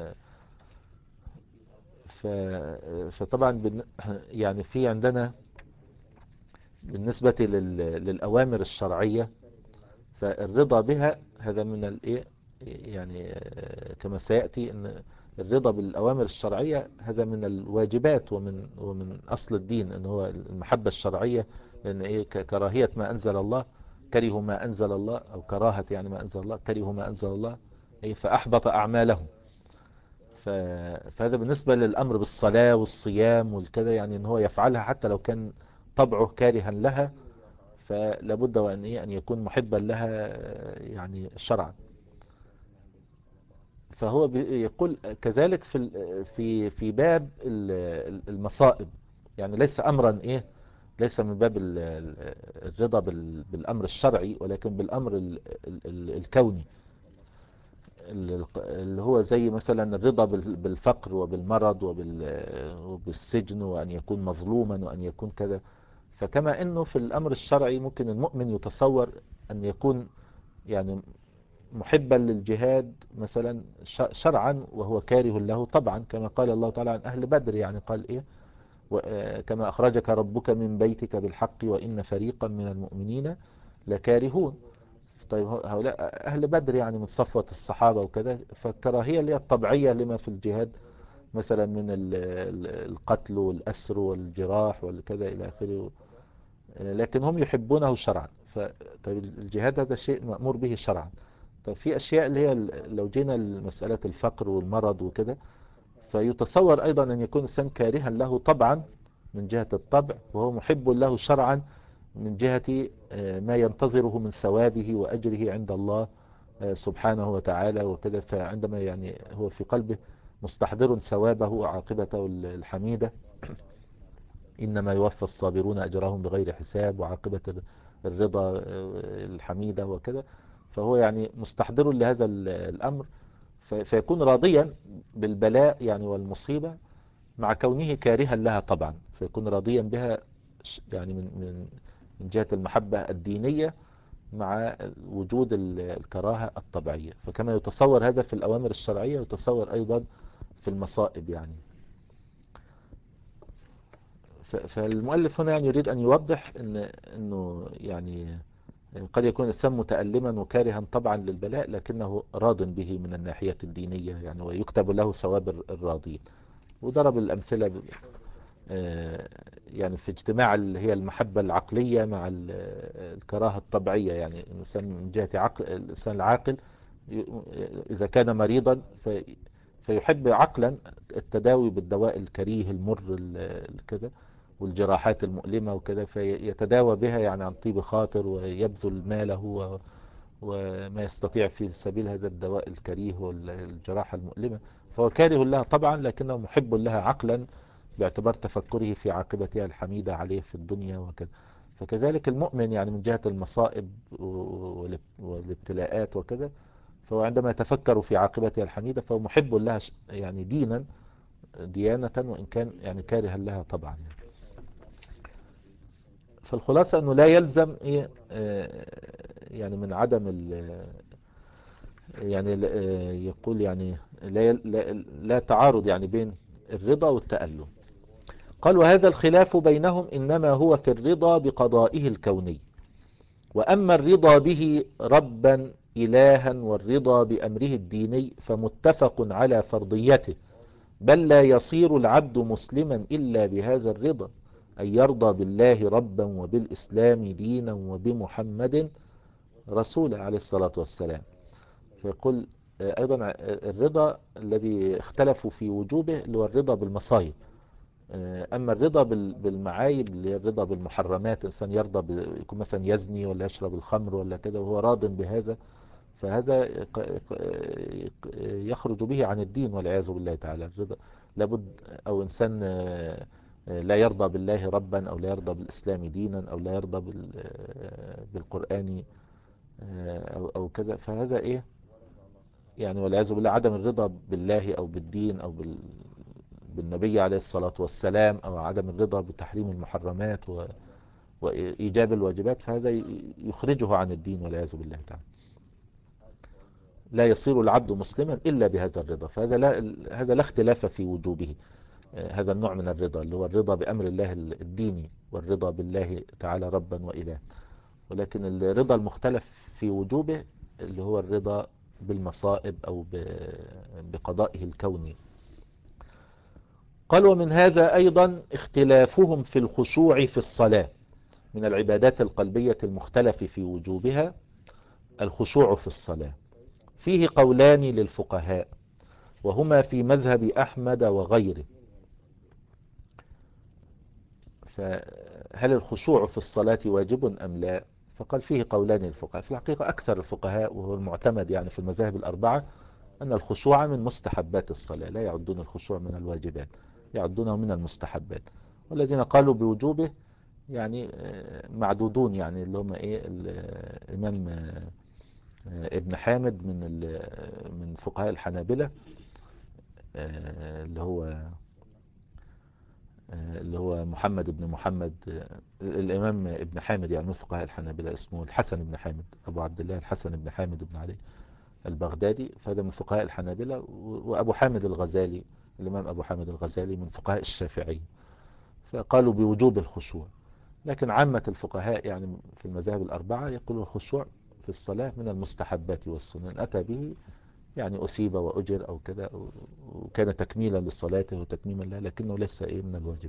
ف فطبعا يعني في عندنا بالنسبة للأوامر الشرعية فالرضا بها هذا من الايه يعني كما سيأتي ان الرضا بالأوامر الشرعية هذا من الواجبات ومن ومن أصل الدين، ان هو المحبة الشرعية، لأن ايه كراهية ما أنزل الله كرهوا ما أنزل الله، أو كراهة يعني ما أنزل الله كرهوا ما أنزل الله ايه فأحبط أعمالهم. فهذا بالنسبة للأمر بالصلاة والصيام والكذا، يعني ان هو يفعلها حتى لو كان طبعه كارها لها، فلابد وأن أن يكون محبا لها يعني شرعا. فهو يقول كذلك في في في باب المصائب، يعني ليس أمرا إيه ليس من باب الرضا بالأمر الشرعي، ولكن بالأمر الكوني اللي هو زي مثلا الرضا بالفقر وبالمرض وبالسجن وأن يكون مظلوما وأن يكون كذا. فكما انه في الامر الشرعي ممكن المؤمن يتصور ان يكون يعني محبا للجهاد مثلا شرعا وهو كاره له طبعا، كما قال الله تعالى عن اهل بدر، يعني قال ايه كما اخرجك ربك من بيتك بالحق وان فريقا من المؤمنين لكارهون. طيب هؤلاء اهل بدر يعني من صفوة الصحابة وكذا، فالكراهية اللي هي الطبيعية لما في الجهاد مثلا من القتل والأسر والجراح والكذا إلى آخره، لكن هم يحبونه شرعا. فالجهاد هذا شيء مأمور به شرعا. طب في أشياء اللي هي لو جينا لمسألة الفقر والمرض وكده، فيتصور أيضا أن يكون الإنسان كارها له طبعا من جهة الطبع، وهو محب له شرعا من جهة ما ينتظره من ثوابه وأجره عند الله سبحانه وتعالى وكذا. فعندما يعني هو في قلبه مستحضر ثوابه وعاقبته الحميدة، إنما يوفى الصابرون أجرهم بغير حساب، وعاقبة الرضا الحميدة وكذا، فهو يعني مستحضر لهذا الأمر، ف- فيكون راضيا بالبلاء يعني والمصيبة مع كونه كارها لها طبعا، فيكون راضيا بها ش- يعني من من من جهة المحبة الدينية مع وجود ال- الكراهة الطبيعية. فكما يتصور هذا في الأوامر الشرعية يتصور أيضا في المصائب يعني. ف- فالمؤلف هنا يعني يريد أن يوضح إن إنه يعني قد يكون الإنسان متألما وكارها طبعا للبلاء، لكنه راض به من الناحية الدينية يعني، ويكتب له ثواب الراضين. وضرب الأمثلة ب- آه، يعني في اجتماع اللي هي المحبة العقلية مع ال- الكراهة الطبيعية. يعني الإنسان من جهة عقل، الإنسان العاقل ي- إذا كان مريضا في فيحب عقلا التداوي بالدواء الكريه المر ال- كده، والجراحات المؤلمة وكده، فيتداوى بها يعني عن طيب خاطر، ويبذل ماله و- وما يستطيع في سبيل هذا الدواء الكريه والجراحة المؤلمة. فهو كاره لها طبعا، لكنه محب لها عقلا باعتبار تفكره في عاقبتها الحميدة عليه في الدنيا وكذا. فكذلك المؤمن يعني من جهة المصائب والاب- والابتلاءات وكذا، فهو عندما يتفكر في عاقبتها الحميدة فهو محب لها ش- يعني دينا ديانة، وإن كان يعني كارها لها طبعا يعني. فالخلاصة أنه لا يلزم إيه آه، يعني من عدم ال يعني ل- آه، يقول يعني لا, لا, لا تعارض يعني بين الرضا والتألم. قال: وهذا الخلاف بينهم إنما هو في الرضا بقضائه الكوني، وأما الرضا به ربا إلها والرضا بأمره الديني فمتفق على فرضيته، بل لا يصير العبد مسلما إلا بهذا الرضا، أن يرضى بالله ربا وبالإسلام دينا وبمحمد رسولا عليه الصلاة والسلام. فيقول آه، أيضا آه، الرضا الذي اختلفوا في وجوبه اللي هو الرضا بالمصايب. آه، أما الرضا بال- بالمعايب اللي هي الرضا بالمحرمات، الإنسان يرضى ب- يكون مثلا يزني ولا يشرب الخمر ولا كده وهو راض بهذا، فهذا ق- ق- يخرج به عن الدين والعياذ بالله تعالى. الرضا لابد، أو إنسان آه، آه، لا يرضى بالله ربا، أو لا يرضى بالإسلام دينا، أو لا يرضى بال- آه، بالقرآن آه، أو أو كذا، فهذا إيه يعني والعياذ بالله عدم الرضا بالله أو بالدين أو بال بالنبي عليه الصلاة والسلام، أو عدم الرضا بتحريم المحرمات و... وإيجاب الواجبات، فهذا ي- يخرجه عن الدين والعياذ بالله تعالى. لا يصير العبد مسلما إلا بهذا الرضا، فهذا لا هذا لا اختلاف في وجوبه. آه، هذا النوع من الرضا اللي هو الرضا بأمر الله الديني، والرضا بالله تعالى ربا وإله. ولكن الرضا المختلف في وجوبه اللي هو الرضا بالمصائب أو ب- بقضائه الكوني. قال: ومن هذا أيضا اختلافهم في الخشوع في الصلاة من العبادات القلبية المختلف في وجوبها. الخشوع في الصلاة فيه قولان للفقهاء، وهما في مذهب أحمد وغيره. فهل الخشوع في الصلاة واجب أم لا؟ فقال فيه قولان للفقهاء. في الحقيقة أكثر الفقهاء وهو المعتمد يعني في المذاهب الأربعة أن الخشوع من مستحبات الصلاة، لا يعدون الخشوع من الواجبات، يعدونه من المستحبات. والذين قالوا بوجوبه يعني آه، معدودون، يعني اللي هم ايه الامام آه، آه، ابن حامد من ال- من فقهاء الحنابلة، آه، اللي هو آه، اللي هو محمد بن محمد آه، الامام ابن حامد يعني من فقهاء الحنابلة، اسمه الحسن بن حامد ابو عبد الله الحسن بن حامد بن علي البغدادي، فهذا من فقهاء الحنابلة. و- وابو حامد الغزالي، الامام ابو حامد الغزالي من فقهاء الشافعية، فقالوا بوجوب الخشوع. لكن عامة الفقهاء يعني في المذاهب الأربعة يقولون الخشوع في الصلاة من المستحبات والسنن، أتى به يعني أصيب وأجر أو كذا، وكان تكميلا لصلاته وتكميما لها، لكنه ليس إيه من الواجب.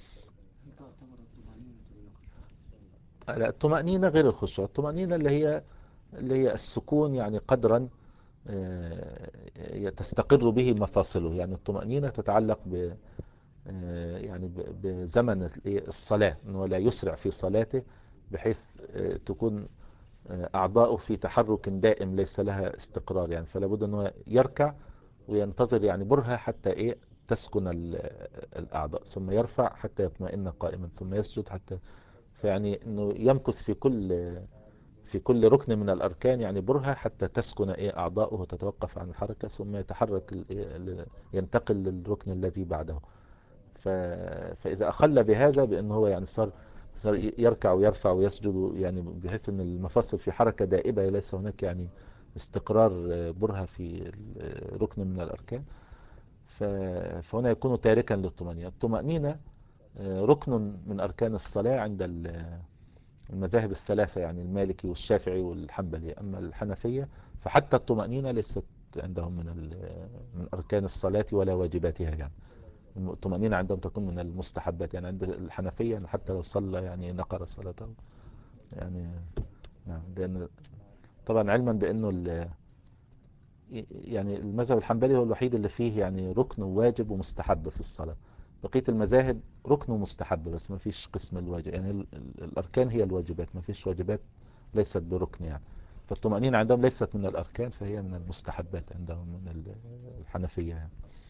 لا، الطمأنينة غير الخشوع. الطمأنينة اللي هي اللي هي السكون يعني قدرا آه، تستقر به مفاصله. يعني الطمأنينة تتعلق ب آه، يعني ب- بزمن الإيه؟ الصلاة، أنه لا يسرع في صلاته بحيث آه، تكون آه، أعضاؤه في تحرك دائم ليس لها استقرار. يعني فلا بد أنه يركع وينتظر يعني برهة حتى إيه تسكن ال- الأعضاء، ثم يرفع حتى يطمئن قائما، ثم يسجد حتى، فيعني أنه يمكث في كل في في كل ركن من الأركان يعني برهة حتى تسكن إيه أعضاؤه وتتوقف عن الحركة، ثم يتحرك ال- إيه ال- ينتقل للركن الذي بعده. ف... فإذا أخل بهذا بأنه هو يعني صار صار يركع ويرفع ويسجد، يعني بحيث أن المفاصل في حركة دائبة، ليس هناك يعني استقرار برهة في ركن من الأركان. ف... فهنا يكون تاركا للطمأنينة. الطمأنينة ركن من أركان الصلاة عند ال- المذاهب الثلاثة، يعني المالكي والشافعي والحنبلي. أما الحنفية فحتى الطمأنينة ليست عندهم من ال- من أركان الصلاة ولا واجباتها. يعني الطمأنينة عندهم تكون من المستحبات. يعني عند الحنفية حتى لو صلى يعني نقر صلاته يعني. نعم، لأن طبعا علما بأنه ال- يعني المذهب الحنبلي هو الوحيد اللي فيه يعني ركن وواجب ومستحب في الصلاة. بقية المذاهب ركن ومستحب بس، ما فيش قسم الواجب. يعني ال- ال- الأركان هي الواجبات، ما فيش واجبات ليست بركن يعني. فالطمأنينة عندهم ليست من الأركان، فهي من المستحبات عندهم من ال- الحنفية يعني.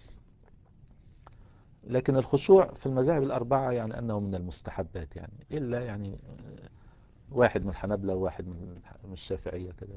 لكن الخشوع في المذاهب الأربعة يعني أنه من المستحبات يعني، إلا يعني واحد من الحنابلة وواحد من من الشافعية كده.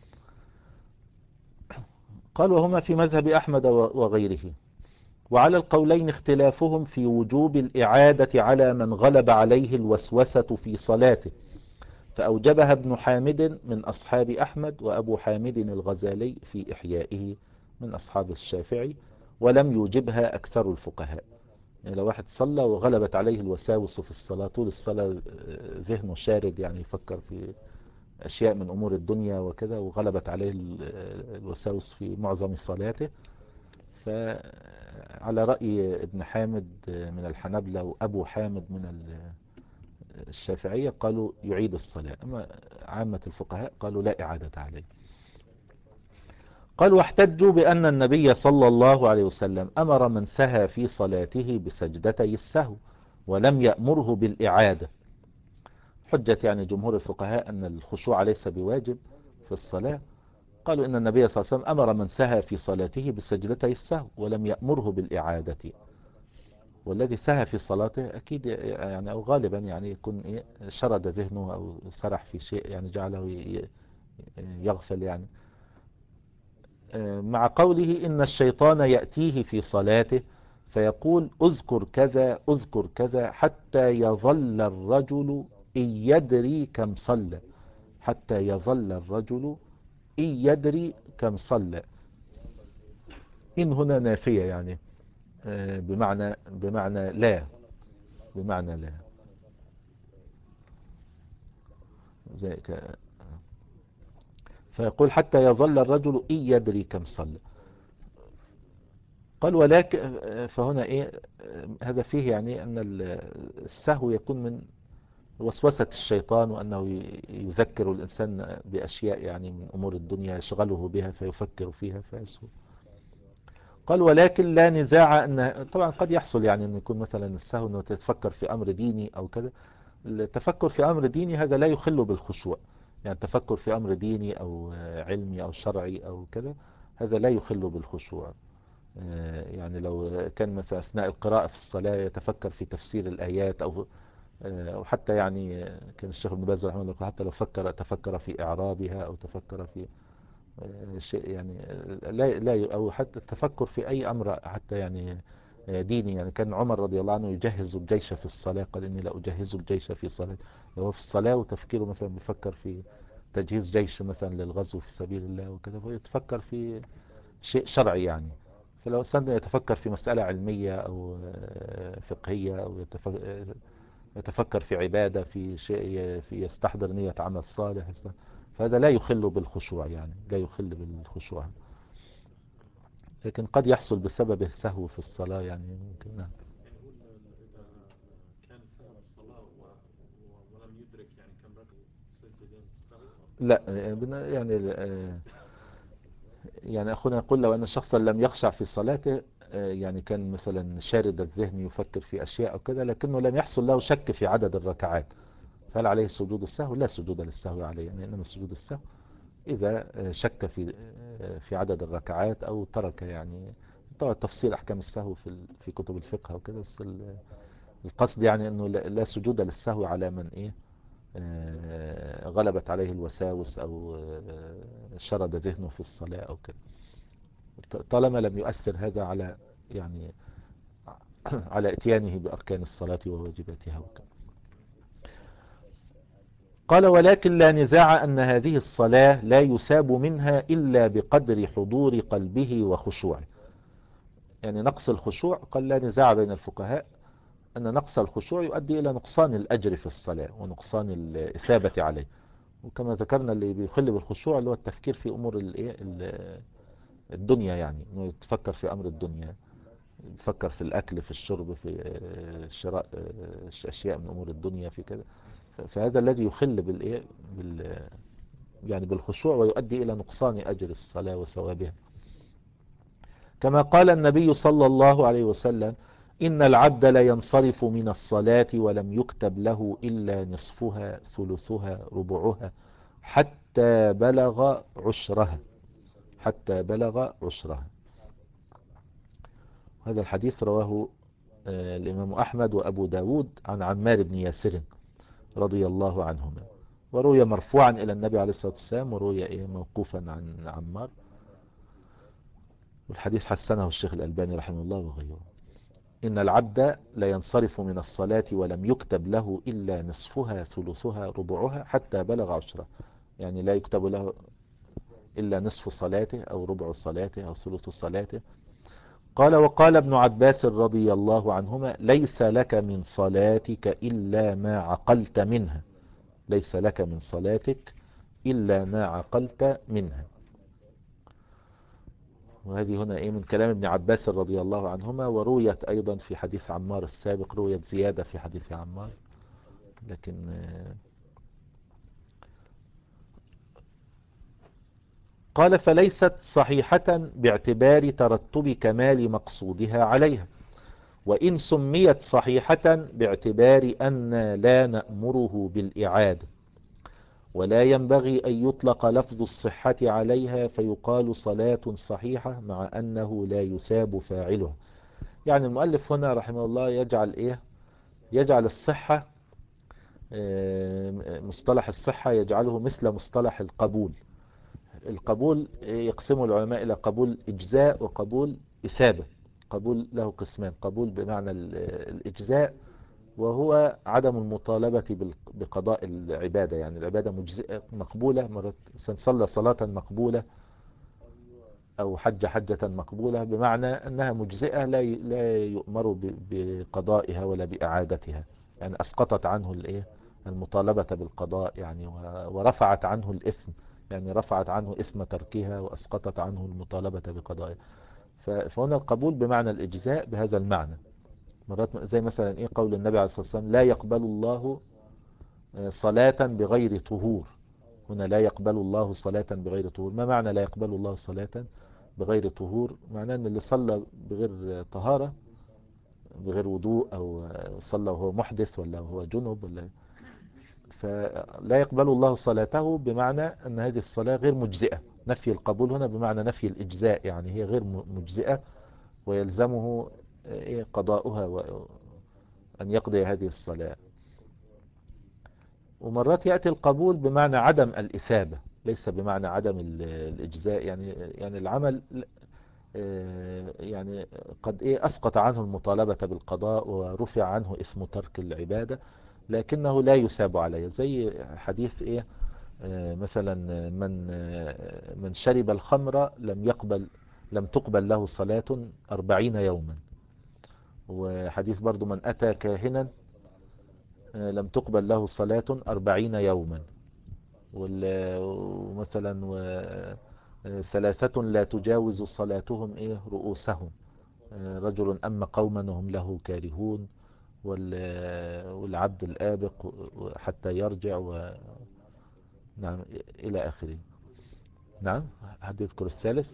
قال وهما في مذهب أحمد وغيره. وعلى القولين اختلافهم في وجوب الإعادة على من غلب عليه الوسوسة في صلاته، فأوجبها ابن حامد من أصحاب أحمد، وأبو حامد الغزالي في إحيائه من أصحاب الشافعي، ولم يوجبها أكثر الفقهاء. يعني لو واحد صلى وغلبت عليه الوساوس في الصلاة طول الصلاة، ذهنه شارد يعني يفكر في أشياء من أمور الدنيا وكذا، وغلبت عليه الوساوس في معظم صلاته، فعلى رأي ابن حامد من الحنبلة وأبو حامد من الشافعية قالوا يعيد الصلاة. أما عامة الفقهاء قالوا لا إعادة عليه. قال واحتجوا بأن النبي صلى الله عليه وسلم أمر من سهى في صلاته بسجدتي السهو ولم يأمره بالإعادة. حجة يعني جمهور الفقهاء أن الخشوع ليس بواجب في الصلاة. قالوا إن النبي صلى الله عليه وسلم أمر من سهى في صلاته بسجدتي السهو ولم يأمره بالإعادة. والذي سهى في صلاته أكيد يعني أو غالبا يعني يكون إيه شرد ذهنه أو سرح في شيء يعني جعله يغفل يعني. مع قوله إن الشيطان يأتيه في صلاته فيقول اذكر كذا اذكر كذا حتى يظل الرجل إن يدري كم صلى، حتى يظل الرجل إن يدري كم صلى. إن هنا نافية يعني بمعنى بمعنى لا، بمعنى لا زي ك... فيقول حتى يظل الرجل إن يدري كم صلى. قال ولكن فهنا إيه هذا فيه يعني أن السهو يكون من وسوسة الشيطان، وأنه يذكر الإنسان بأشياء يعني من أمور الدنيا يشغله بها فيفكر فيها فيسهو. قال ولكن لا نزاع أن طبعا قد يحصل يعني أن يكون مثلا السهو أنه تتفكر في أمر ديني أو كذا. التفكر في أمر ديني هذا لا يخل بالخشوع. يعني التفكر في أمر ديني أو علمي أو شرعي أو كذا هذا لا يخل بالخشوع. يعني لو كان مثلا أثناء القراءة في الصلاة يتفكر في تفسير الآيات أو أو حتى يعني كان الشيخ ابن باز رحمه الله حتى لو فكر تفكر في إعرابها أو تفكر في شيء يعني لا لا أو حتى التفكر في أي أمر حتى يعني ديني. يعني كان عمر رضي الله عنه يجهز الجيش في الصلاة، قال إني لا أجهز الجيش في صلاة. هو في الصلاة وتفكيره مثلا بيفكر في تجهيز جيش مثلا للغزو في سبيل الله وكذا، فيتفكر في شيء شرعي يعني. فلو سند يتفكر في مسألة علمية أو فقهية أو يتفكر في عبادة في شيء في يستحضر نية عمل صالح، فهذا لا يخل بالخشوع يعني لا يخل بالخشوع. لكن قد يحصل بسببه سهو في الصلاة يعني ممكن. نعم. لا يعني يعني أخونا يقول لو أن شخصا لم يخشع في صلاته يعني كان مثلا شارد الذهن يفكر في أشياء أو كذا، لكنه لم يحصل له شك في عدد الركعات، فهل عليه سجود السهو؟ لا سجود للسهو عليه يعني. إنما سجود السهو إذا شك في في عدد الركعات أو ترك يعني. طبعا تفصيل أحكام السهو في في كتب الفقه وكذا، بس القصد يعني أنه لا سجود للسهو على من إيه آه، غلبت عليه الوساوس أو آه، شرد ذهنه في الصلاة أو كده، طالما لم يؤثر هذا على يعني على اتيانه بأركان الصلاة وواجباتها وكذا. قال ولكن لا نزاع أن هذه الصلاة لا يساب منها إلا بقدر حضور قلبه وخشوعه. يعني نقص الخشوع قال لا نزاع بين الفقهاء أن نقص الخشوع يؤدي إلى نقصان الأجر في الصلاة ونقصان الإثابة عليه. وكما ذكرنا اللي بيخل بالخشوع اللي هو التفكير في أمور الإيه الدنيا، يعني إنه يتفكر في أمر الدنيا، يفكر في الأكل في الشرب في آه، شراء آه، أشياء من أمور الدنيا في كذا. ف- فهذا الذي يخل بالإيه بال يعني بالخشوع ويؤدي إلى نقصان أجر الصلاة وثوابها. كما قال النبي صلى الله عليه وسلم إن العبد لا ينصرف من الصلاة ولم يكتب له إلا نصفها ثلثها ربعها حتى بلغ عشرها حتى بلغ عشرها. هذا الحديث رواه آه، الإمام أحمد وأبو داود عن عمار بن ياسر رضي الله عنهما، وروي مرفوعا إلى النبي عليه الصلاة والسلام، وروي إيه موقوفا عن عمار، والحديث حسنه الشيخ الألباني رحمه الله وغيره. إن العبد لا ينصرف من الصلاة ولم يكتب له إلا نصفها ثلثها ربعها حتى بلغ عشرة، يعني لا يكتب له إلا نصف صلاته أو ربع صلاته أو ثلث صلاته. قال وقال ابن عباس رضي الله عنهما ليس لك من صلاتك إلا ما عقلت منها ليس لك من صلاتك إلا ما عقلت منها. وهذه هنا إيه من كلام ابن عباس رضي الله عنهما، ورويت أيضا في حديث عمار السابق، رويت زيادة في حديث عمار، لكن قال فليست صحيحة باعتبار ترتب كمال مقصودها عليها، وإن سميت صحيحة باعتبار أن لا نأمره بالإعادة، ولا ينبغي أن يطلق لفظ الصحة عليها فيقال صلاة صحيحة مع أنه لا يثاب فاعلها. يعني المؤلف هنا رحمه الله يجعل إيه يجعل الصحة مصطلح الصحة يجعله مثل مصطلح القبول. القبول يقسمه العلماء إلى قبول إجزاء وقبول إثابة. قبول له قسمان: قبول بمعنى الإجزاء وهو عدم المطالبة بقضاء العبادة، يعني العبادة مجزئة مقبولة، مرات صلى صلاة مقبولة أو حج حجة مقبولة، بمعنى أنها مجزئة لا لا يؤمر بقضائها ولا بإعادتها، يعني أسقطت عنه الإيه المطالبة بالقضاء، يعني ورفعت عنه الإثم، يعني رفعت عنه إثم تركها وأسقطت عنه المطالبة بقضائها. فهنا القبول بمعنى الإجزاء بهذا المعنى. مرات زي مثلا إيه قول النبي عليه الصلاة والسلام لا يقبل الله صلاة بغير طهور. هنا لا يقبل الله صلاة بغير طهور. ما معنى لا يقبل الله صلاة بغير طهور؟ معناه ان اللي صلى بغير طهارة، بغير وضوء، او صلى وهو محدث ولا هو جنب ولا، فلا يقبل الله صلاته بمعنى ان هذه الصلاة غير مجزئة. نفي القبول هنا بمعنى نفي الإجزاء، يعني هي غير مجزئة ويلزمه قضاؤها وأن يقضي هذه الصلاة. ومرات يأتي القبول بمعنى عدم الإثابة، ليس بمعنى عدم الإجزاء، يعني يعني العمل يعني قد إيه أسقط عنه المطالبة بالقضاء ورفع عنه اسم ترك العبادة، لكنه لا يثاب عليه. زي حديث إيه مثلا من من شرب الخمر لم يقبل لم تقبل له صلاة أربعين يوما. وحديث برضو من أتى كاهنا لم تقبل له صلاة أربعين يوما. ومثلا ثلاثة لا تجاوز صلاتهم إيه رؤوسهم: رجل أما قوما وهم له كارهون، والعبد الآبق حتى يرجع و... نعم إلى آخره. نعم حد يذكر الثالث؟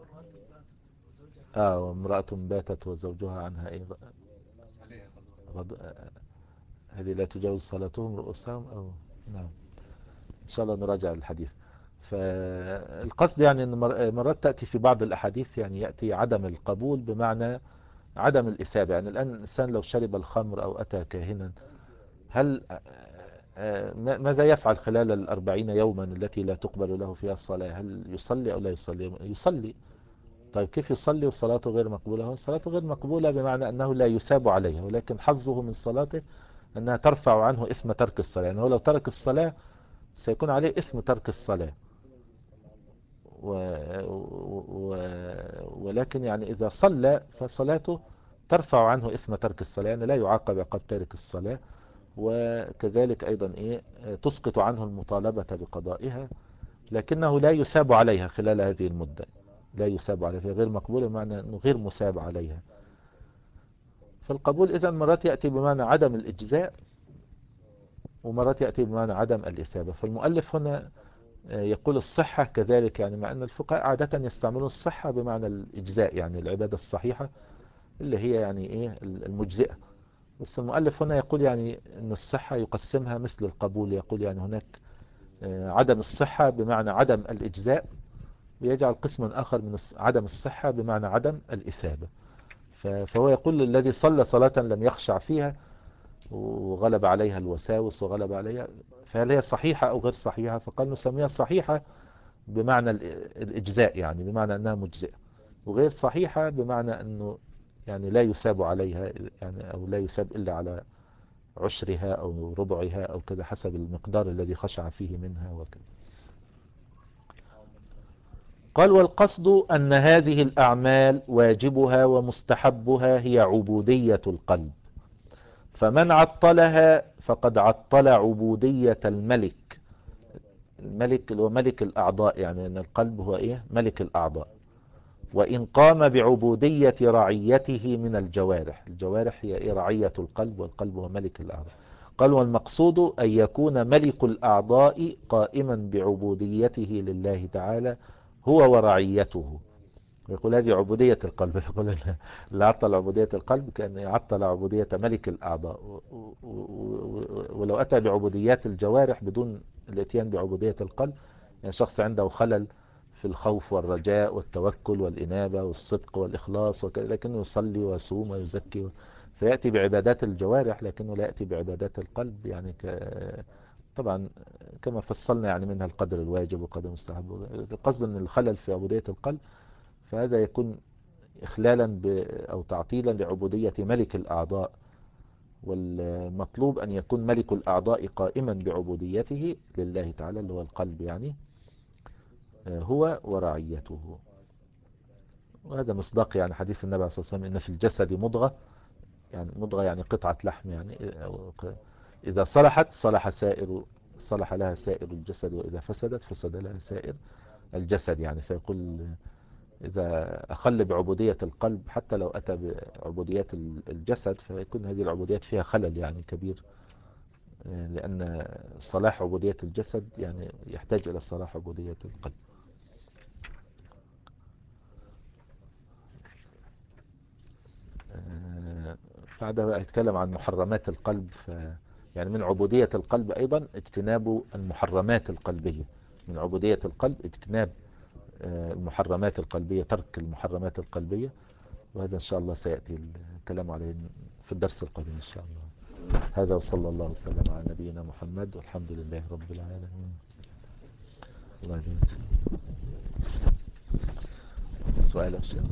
آه وامرأة باتت وزوجها عنها إيه غض... هذه لا تجاوز صلاتهم رؤوسهم أو نعم إن شاء الله نراجع الحديث. فالقصد يعني أن مرات تأتي في بعض الأحاديث يعني يأتي عدم القبول بمعنى عدم الإثابة. يعني الآن الإنسان لو شرب الخمر أو أتى كاهنا، هل ماذا يفعل خلال الأربعين يوما التي لا تقبل له فيها الصلاة؟ هل يصلي أو لا يصلي؟ يصلي. طيب كيف يصلي وصلاته غير مقبولة؟ صلاته غير مقبولة بمعنى أنه لا يثاب عليها، ولكن حظه من صلاته أنها ترفع عنه إثم ترك الصلاة. يعني هو لو ترك الصلاة سيكون عليه إثم ترك الصلاة، و... و... ولكن يعني إذا صلى فصلاته ترفع عنه إثم ترك الصلاة، يعني لا يعاقب عقاب تارك الصلاة. وكذلك أيضا إيه تسقط عنه المطالبة بقضائها، لكنه لا يثاب عليها خلال هذه المدة. لا يثاب عليها، غير مقبولة بمعنى أنه غير مثاب عليها. فالقبول إذا مرات يأتي بمعنى عدم الإجزاء، ومرات يأتي بمعنى عدم الإثابة. فالمؤلف هنا يقول الصحة كذلك، يعني مع أن الفقهاء عادة يستعملون الصحة بمعنى الإجزاء، يعني العبادة الصحيحة اللي هي يعني إيه المجزئة. بس المؤلف هنا يقول يعني أن الصحة يقسمها مثل القبول، يقول يعني هناك عدم الصحة بمعنى عدم الإجزاء، ويجعل قسما آخر من عدم الصحة بمعنى عدم الإثابة. فهو يقول الذي صلى صلاة لم يخشع فيها وغلب عليها الوساوس وغلب عليها، فهل هي صحيحة أو غير صحيحة؟ فقال نسميها صحيحة بمعنى الإجزاء، يعني بمعنى أنها مجزئة، وغير صحيحة بمعنى أنه يعني لا يساب عليها، يعني أو لا يساب إلا على عشرها أو ربعها أو كذا حسب المقدار الذي خشع فيه منها وكذا. قال والقصد أن هذه الأعمال واجبها ومستحبها هي عبودية القلب، فمن عطلها فقد عطل عبودية الملك. الملك اللي هو ملك الأعضاء، يعني أن القلب هو إيه؟ ملك الأعضاء. وإن قام بعبودية رعيته من الجوارح، الجوارح هي إيه؟ رعية القلب، والقلب هو ملك الأعضاء. قال والمقصود أن يكون ملك الأعضاء قائما بعبوديته لله تعالى هو ورعيته. يقول هذه عبودية القلب. يقول اللي عطل عبودية القلب كأن يعطل عبودية ملك الأعضاء. ولو أتى بعبوديات الجوارح بدون الاتيان بعبودية القلب، يعني شخص عنده خلل في الخوف والرجاء والتوكل والإنابة والصدق والإخلاص وكذا، لكنه يصلي ويصوم ويزكي، فيأتي بعبادات الجوارح لكنه لا يأتي بعبادات القلب. يعني ك... طبعا كما فصلنا يعني منها القدر الواجب وقدر المستحب. القصد أن الخلل في عبودية القلب فهذا يكون إخلالا ب... أو تعطيلا لعبودية ملك الأعضاء. والمطلوب أن يكون ملك الأعضاء قائما بعبوديته لله تعالى اللي هو القلب، يعني هو ورعيته. وهذا مصداق يعني حديث النبي صلى الله عليه وسلم إن في الجسد مضغة، يعني مضغة يعني قطعة لحم، يعني إذا صلحت صلح سائر صلح لها سائر الجسد، وإذا فسدت فسد لها سائر الجسد. يعني فيقول إذا أخل بعبودية القلب حتى لو أتى بعبوديات الجسد فيكون هذه العبوديات فيها خلل يعني كبير، لأن صلاح عبودية الجسد يعني يحتاج إلى صلاح عبودية القلب. بعدها يتكلم عن محرمات القلب. ف يعني من عبودية القلب أيضا اجتناب المحرمات القلبية. من عبودية القلب اجتناب المحرمات القلبية، ترك المحرمات القلبية. وهذا إن شاء الله سيأتي الكلام عليه في الدرس القادم إن شاء الله. هذا وصلى الله وسلم على نبينا محمد والحمد لله رب العالمين. الله يبارك. السؤال يا شيخ.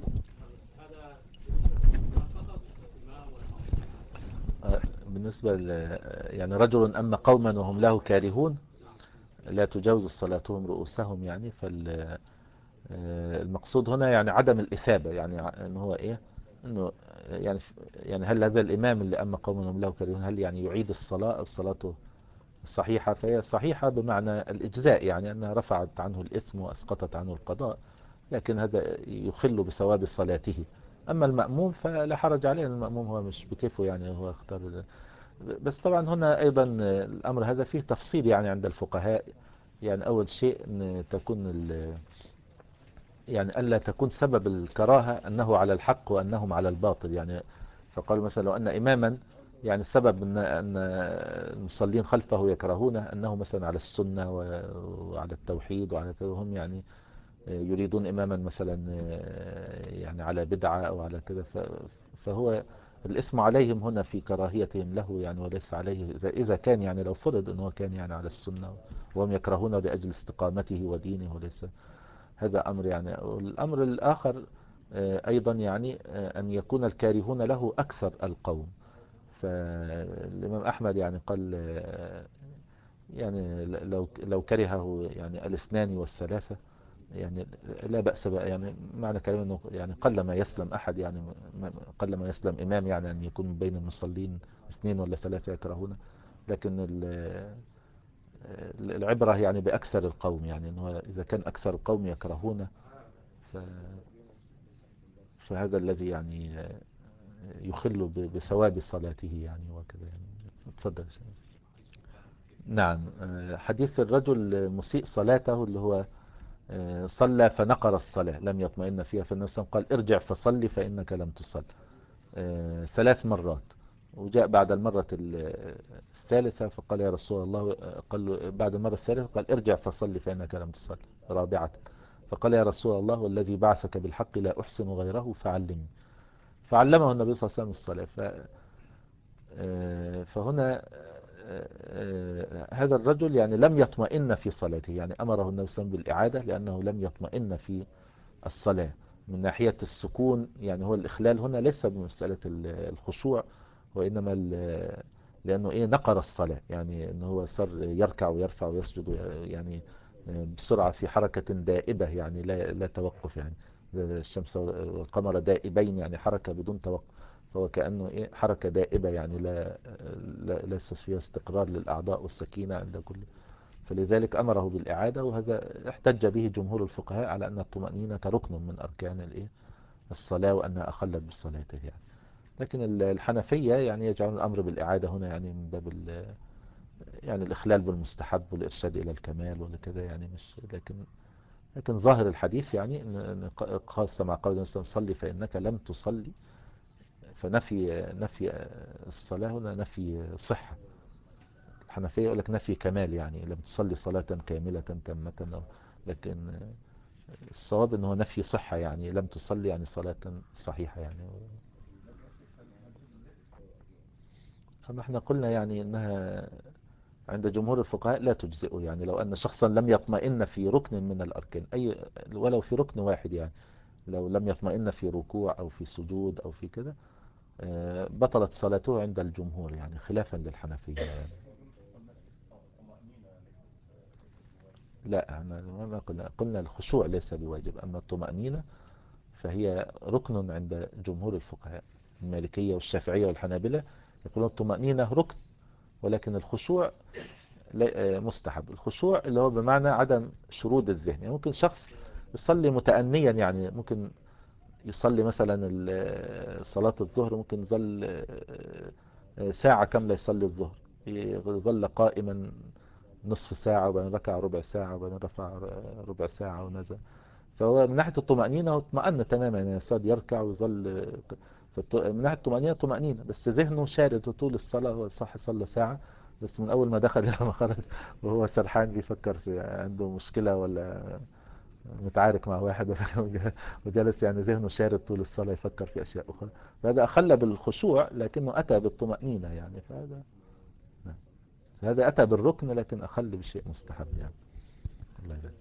بالنسبة ل... يعني رجل أما قوما وهم له كارهون لا تجاوز صلاتهم رؤوسهم، يعني فال المقصود هنا يعني عدم الإثابة، يعني ان هو ايه انه يعني يعني هل هذا الامام اللي اما قوم هم له كارهون هل يعني يعيد الصلاة او صلاته الصحيحة؟ فهي صحيحة بمعنى الاجزاء، يعني انها رفعت عنه الاثم واسقطت عنه القضاء، لكن هذا يخل بثواب صلاته. اما المأموم فلا حرج عليه، المأموم هو مش بكيفه، يعني هو اختار. بس طبعا هنا ايضا الامر هذا فيه تفصيل يعني عند الفقهاء. يعني اول شيء ان تكون يعني ألا تكون سبب الكراهة أنه على الحق وأنهم على الباطل. يعني فقالوا مثلا لو أن إماما يعني السبب أن أن المصلين خلفه يكرهونه أنه مثلا على السنة وعلى التوحيد وعلى كذا، هم يعني يريدون إماما مثلا يعني على بدعة أو على كذا، فهو الاسم عليهم هنا في كراهيتهم له يعني، وليس عليه إذا إذا كان يعني لو فرض أنه كان يعني على السنة وهم يكرهونه لأجل استقامته ودينه، وليس هذا أمر يعني. والأمر الآخر آه، أيضا يعني آه، أن يكون الكارهون له أكثر القوم. فالإمام أحمد يعني قال آه، يعني لو لو كرهه يعني الاثنان والثلاثة يعني لا بأس بقى، يعني معنى كلامه انه يعني قل ما يسلم احد يعني م- قل ما يسلم امام يعني ان يكون بين المصلين اثنين ولا ثلاثة يكرهون. لكن ال- العبرة يعني باكثر القوم، يعني انه اذا كان اكثر القوم يكرهون ف- فهذا الذي يعني يخل ب- بثواب صلاته يعني وكذا يعني. اتفضل يا شيخ. نعم. آه، حديث الرجل مسيء صلاته اللي هو آه، صلى فنقر الصلاة لم يطمئن فيها، فالنبي صلى الله عليه وسلم قال ارجع فصلي فإنك لم تصل آه، ثلاث مرات. وجاء بعد المرة ال- الثالثة فقال يا رسول الله، قال له بعد المرة الثالثة قال ارجع فصلي فإنك لم تصل رابعة. فقال يا رسول الله والذي بعثك بالحق لا أحسن غيره فعلمني. فعلمه النبي صلى الله عليه وسلم الصلاة. ف- آه، فهنا آه، آه، هذا الرجل يعني لم يطمئن في صلاته، يعني أمره النبي صلى الله عليه وسلم بالإعادة لأنه لم يطمئن في الصلاة من ناحية السكون. يعني هو الإخلال هنا ليس بمسألة ال- الخشوع، وإنما ال- لأنه إيه نقر الصلاة، يعني أنه هو صار يركع ويرفع ويسجد يعني بسرعة في حركة دائبة يعني لا لا توقف، يعني الشمس والقمر دائبين يعني حركة بدون توقف. فهو كأنه إيه حركة دائبة يعني لا لا ليس فيها استقرار للأعضاء والسكينة عند كل. فلذلك أمره بالإعادة، وهذا احتج به جمهور الفقهاء على أن الطمأنينة ركن من أركان الإيه الصلاة، وأنها أخلت بالصلاة يعني. لكن ال- الحنفية يعني يجعلون الأمر بالإعادة هنا يعني من باب ال- يعني الإخلال بالمستحب والإرشاد إلى الكمال وكذا يعني، مش لكن لكن ظاهر الحديث يعني إن إن ق- خاصة مع قول النبي صلي فإنك لم تصلي. فنفي نفي الصلاة هنا نفي صحة. الحنفية يقول لك نفي كمال، يعني لم تصلي صلاة كاملة تامة أو- لكن الصواب انه نفي صحة، يعني لم تصلي يعني صلاة صحيحة يعني. أما احنا قلنا يعني انها عند جمهور الفقهاء لا تجزئه، يعني لو ان شخصا لم يطمئن في ركن من الاركان اي ولو في ركن واحد، يعني لو لم يطمئن في ركوع او في سجود او في كده آه، بطلت صلاته عند الجمهور يعني خلافا للحنفية يعني. لا احنا ما قلنا قلنا الخشوع ليس بواجب، اما الطمأنينة فهي ركن عند جمهور الفقهاء المالكية والشافعية والحنابلة. يقولون الطمأنينة ركن، ولكن الخشوع لا- مستحب. الخشوع اللي هو بمعنى عدم شرود الذهن، يعني ممكن شخص يصلي متأنيا، يعني ممكن يصلي مثلا ال- صلاة الظهر ممكن يظل ساعة كاملة يصلي الظهر، يظل قائما نصف ساعة وبعدين ركع ربع ساعة وبعدين رفع ربع ساعة ونزل. فهو من ناحية الطمأنينة هو اطمأن تماما، يعني يصعد يركع ويظل في الط- من ناحية الطمأنينة طمأنينة، بس ذهنه شارد طول الصلاة. هو صح صلى ساعة بس من أول ما دخل إلى ما خرج وهو سرحان بيفكر في عنده مشكلة ولا متعارك مع واحد ولا- وجلس يعني ذهنه شارد طول الصلاة يفكر في أشياء أخرى. فهذا أخل بالخشوع لكنه أتى بالطمأنينة يعني. فهذا نعم. هذا أتى بالركن لكن أخل بشيء مستحب يعني. الله يبارك.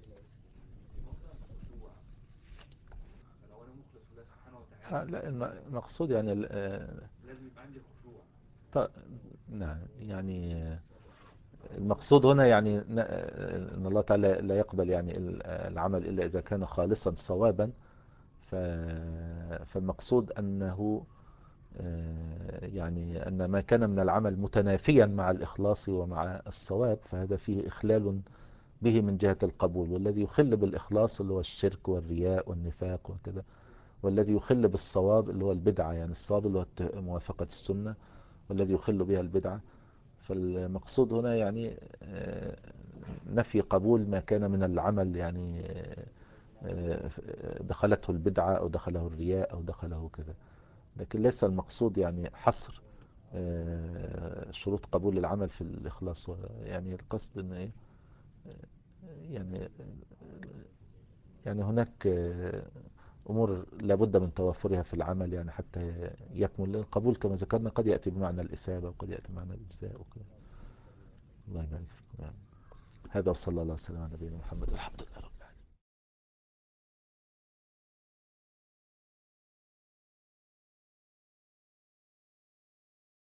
آه، لا الم- المقصود يعني ال- آه، ط- نعم يعني آه، المقصود هنا يعني ن- آه، ان الله تعالى لا يقبل يعني ال- آه، العمل الا اذا كان خالصا صوابا. ف- فالمقصود انه آه، يعني ان ما كان من العمل متنافيا مع الاخلاص ومع الصواب فهذا فيه اخلال به من جهة القبول. والذي يخل بالاخلاص اللي هو الشرك والرياء والنفاق وكذا، والذي يخل بالصواب اللي هو البدعة، يعني الصواب اللي هو الت- موافقة السنة، والذي يخل بها البدعة. فالمقصود هنا يعني آه، نفي قبول ما كان من العمل، يعني آه، آه، دخلته البدعة أو دخله الرياء أو دخله كذا. لكن ليس المقصود يعني حصر آه، شروط قبول العمل في الإخلاص و- يعني القصد أن إيه يعني يعني هناك آه، أمور لابد من توفرها في العمل يعني حتى يكمل القبول كما ذكرنا. قد يأتي بمعنى الإثابة وقد يأتي بمعنى الإجزاء وقد... الله يبارك فيكم يعني. هذا وصلى الله وسلم على نبينا محمد والحمد لله.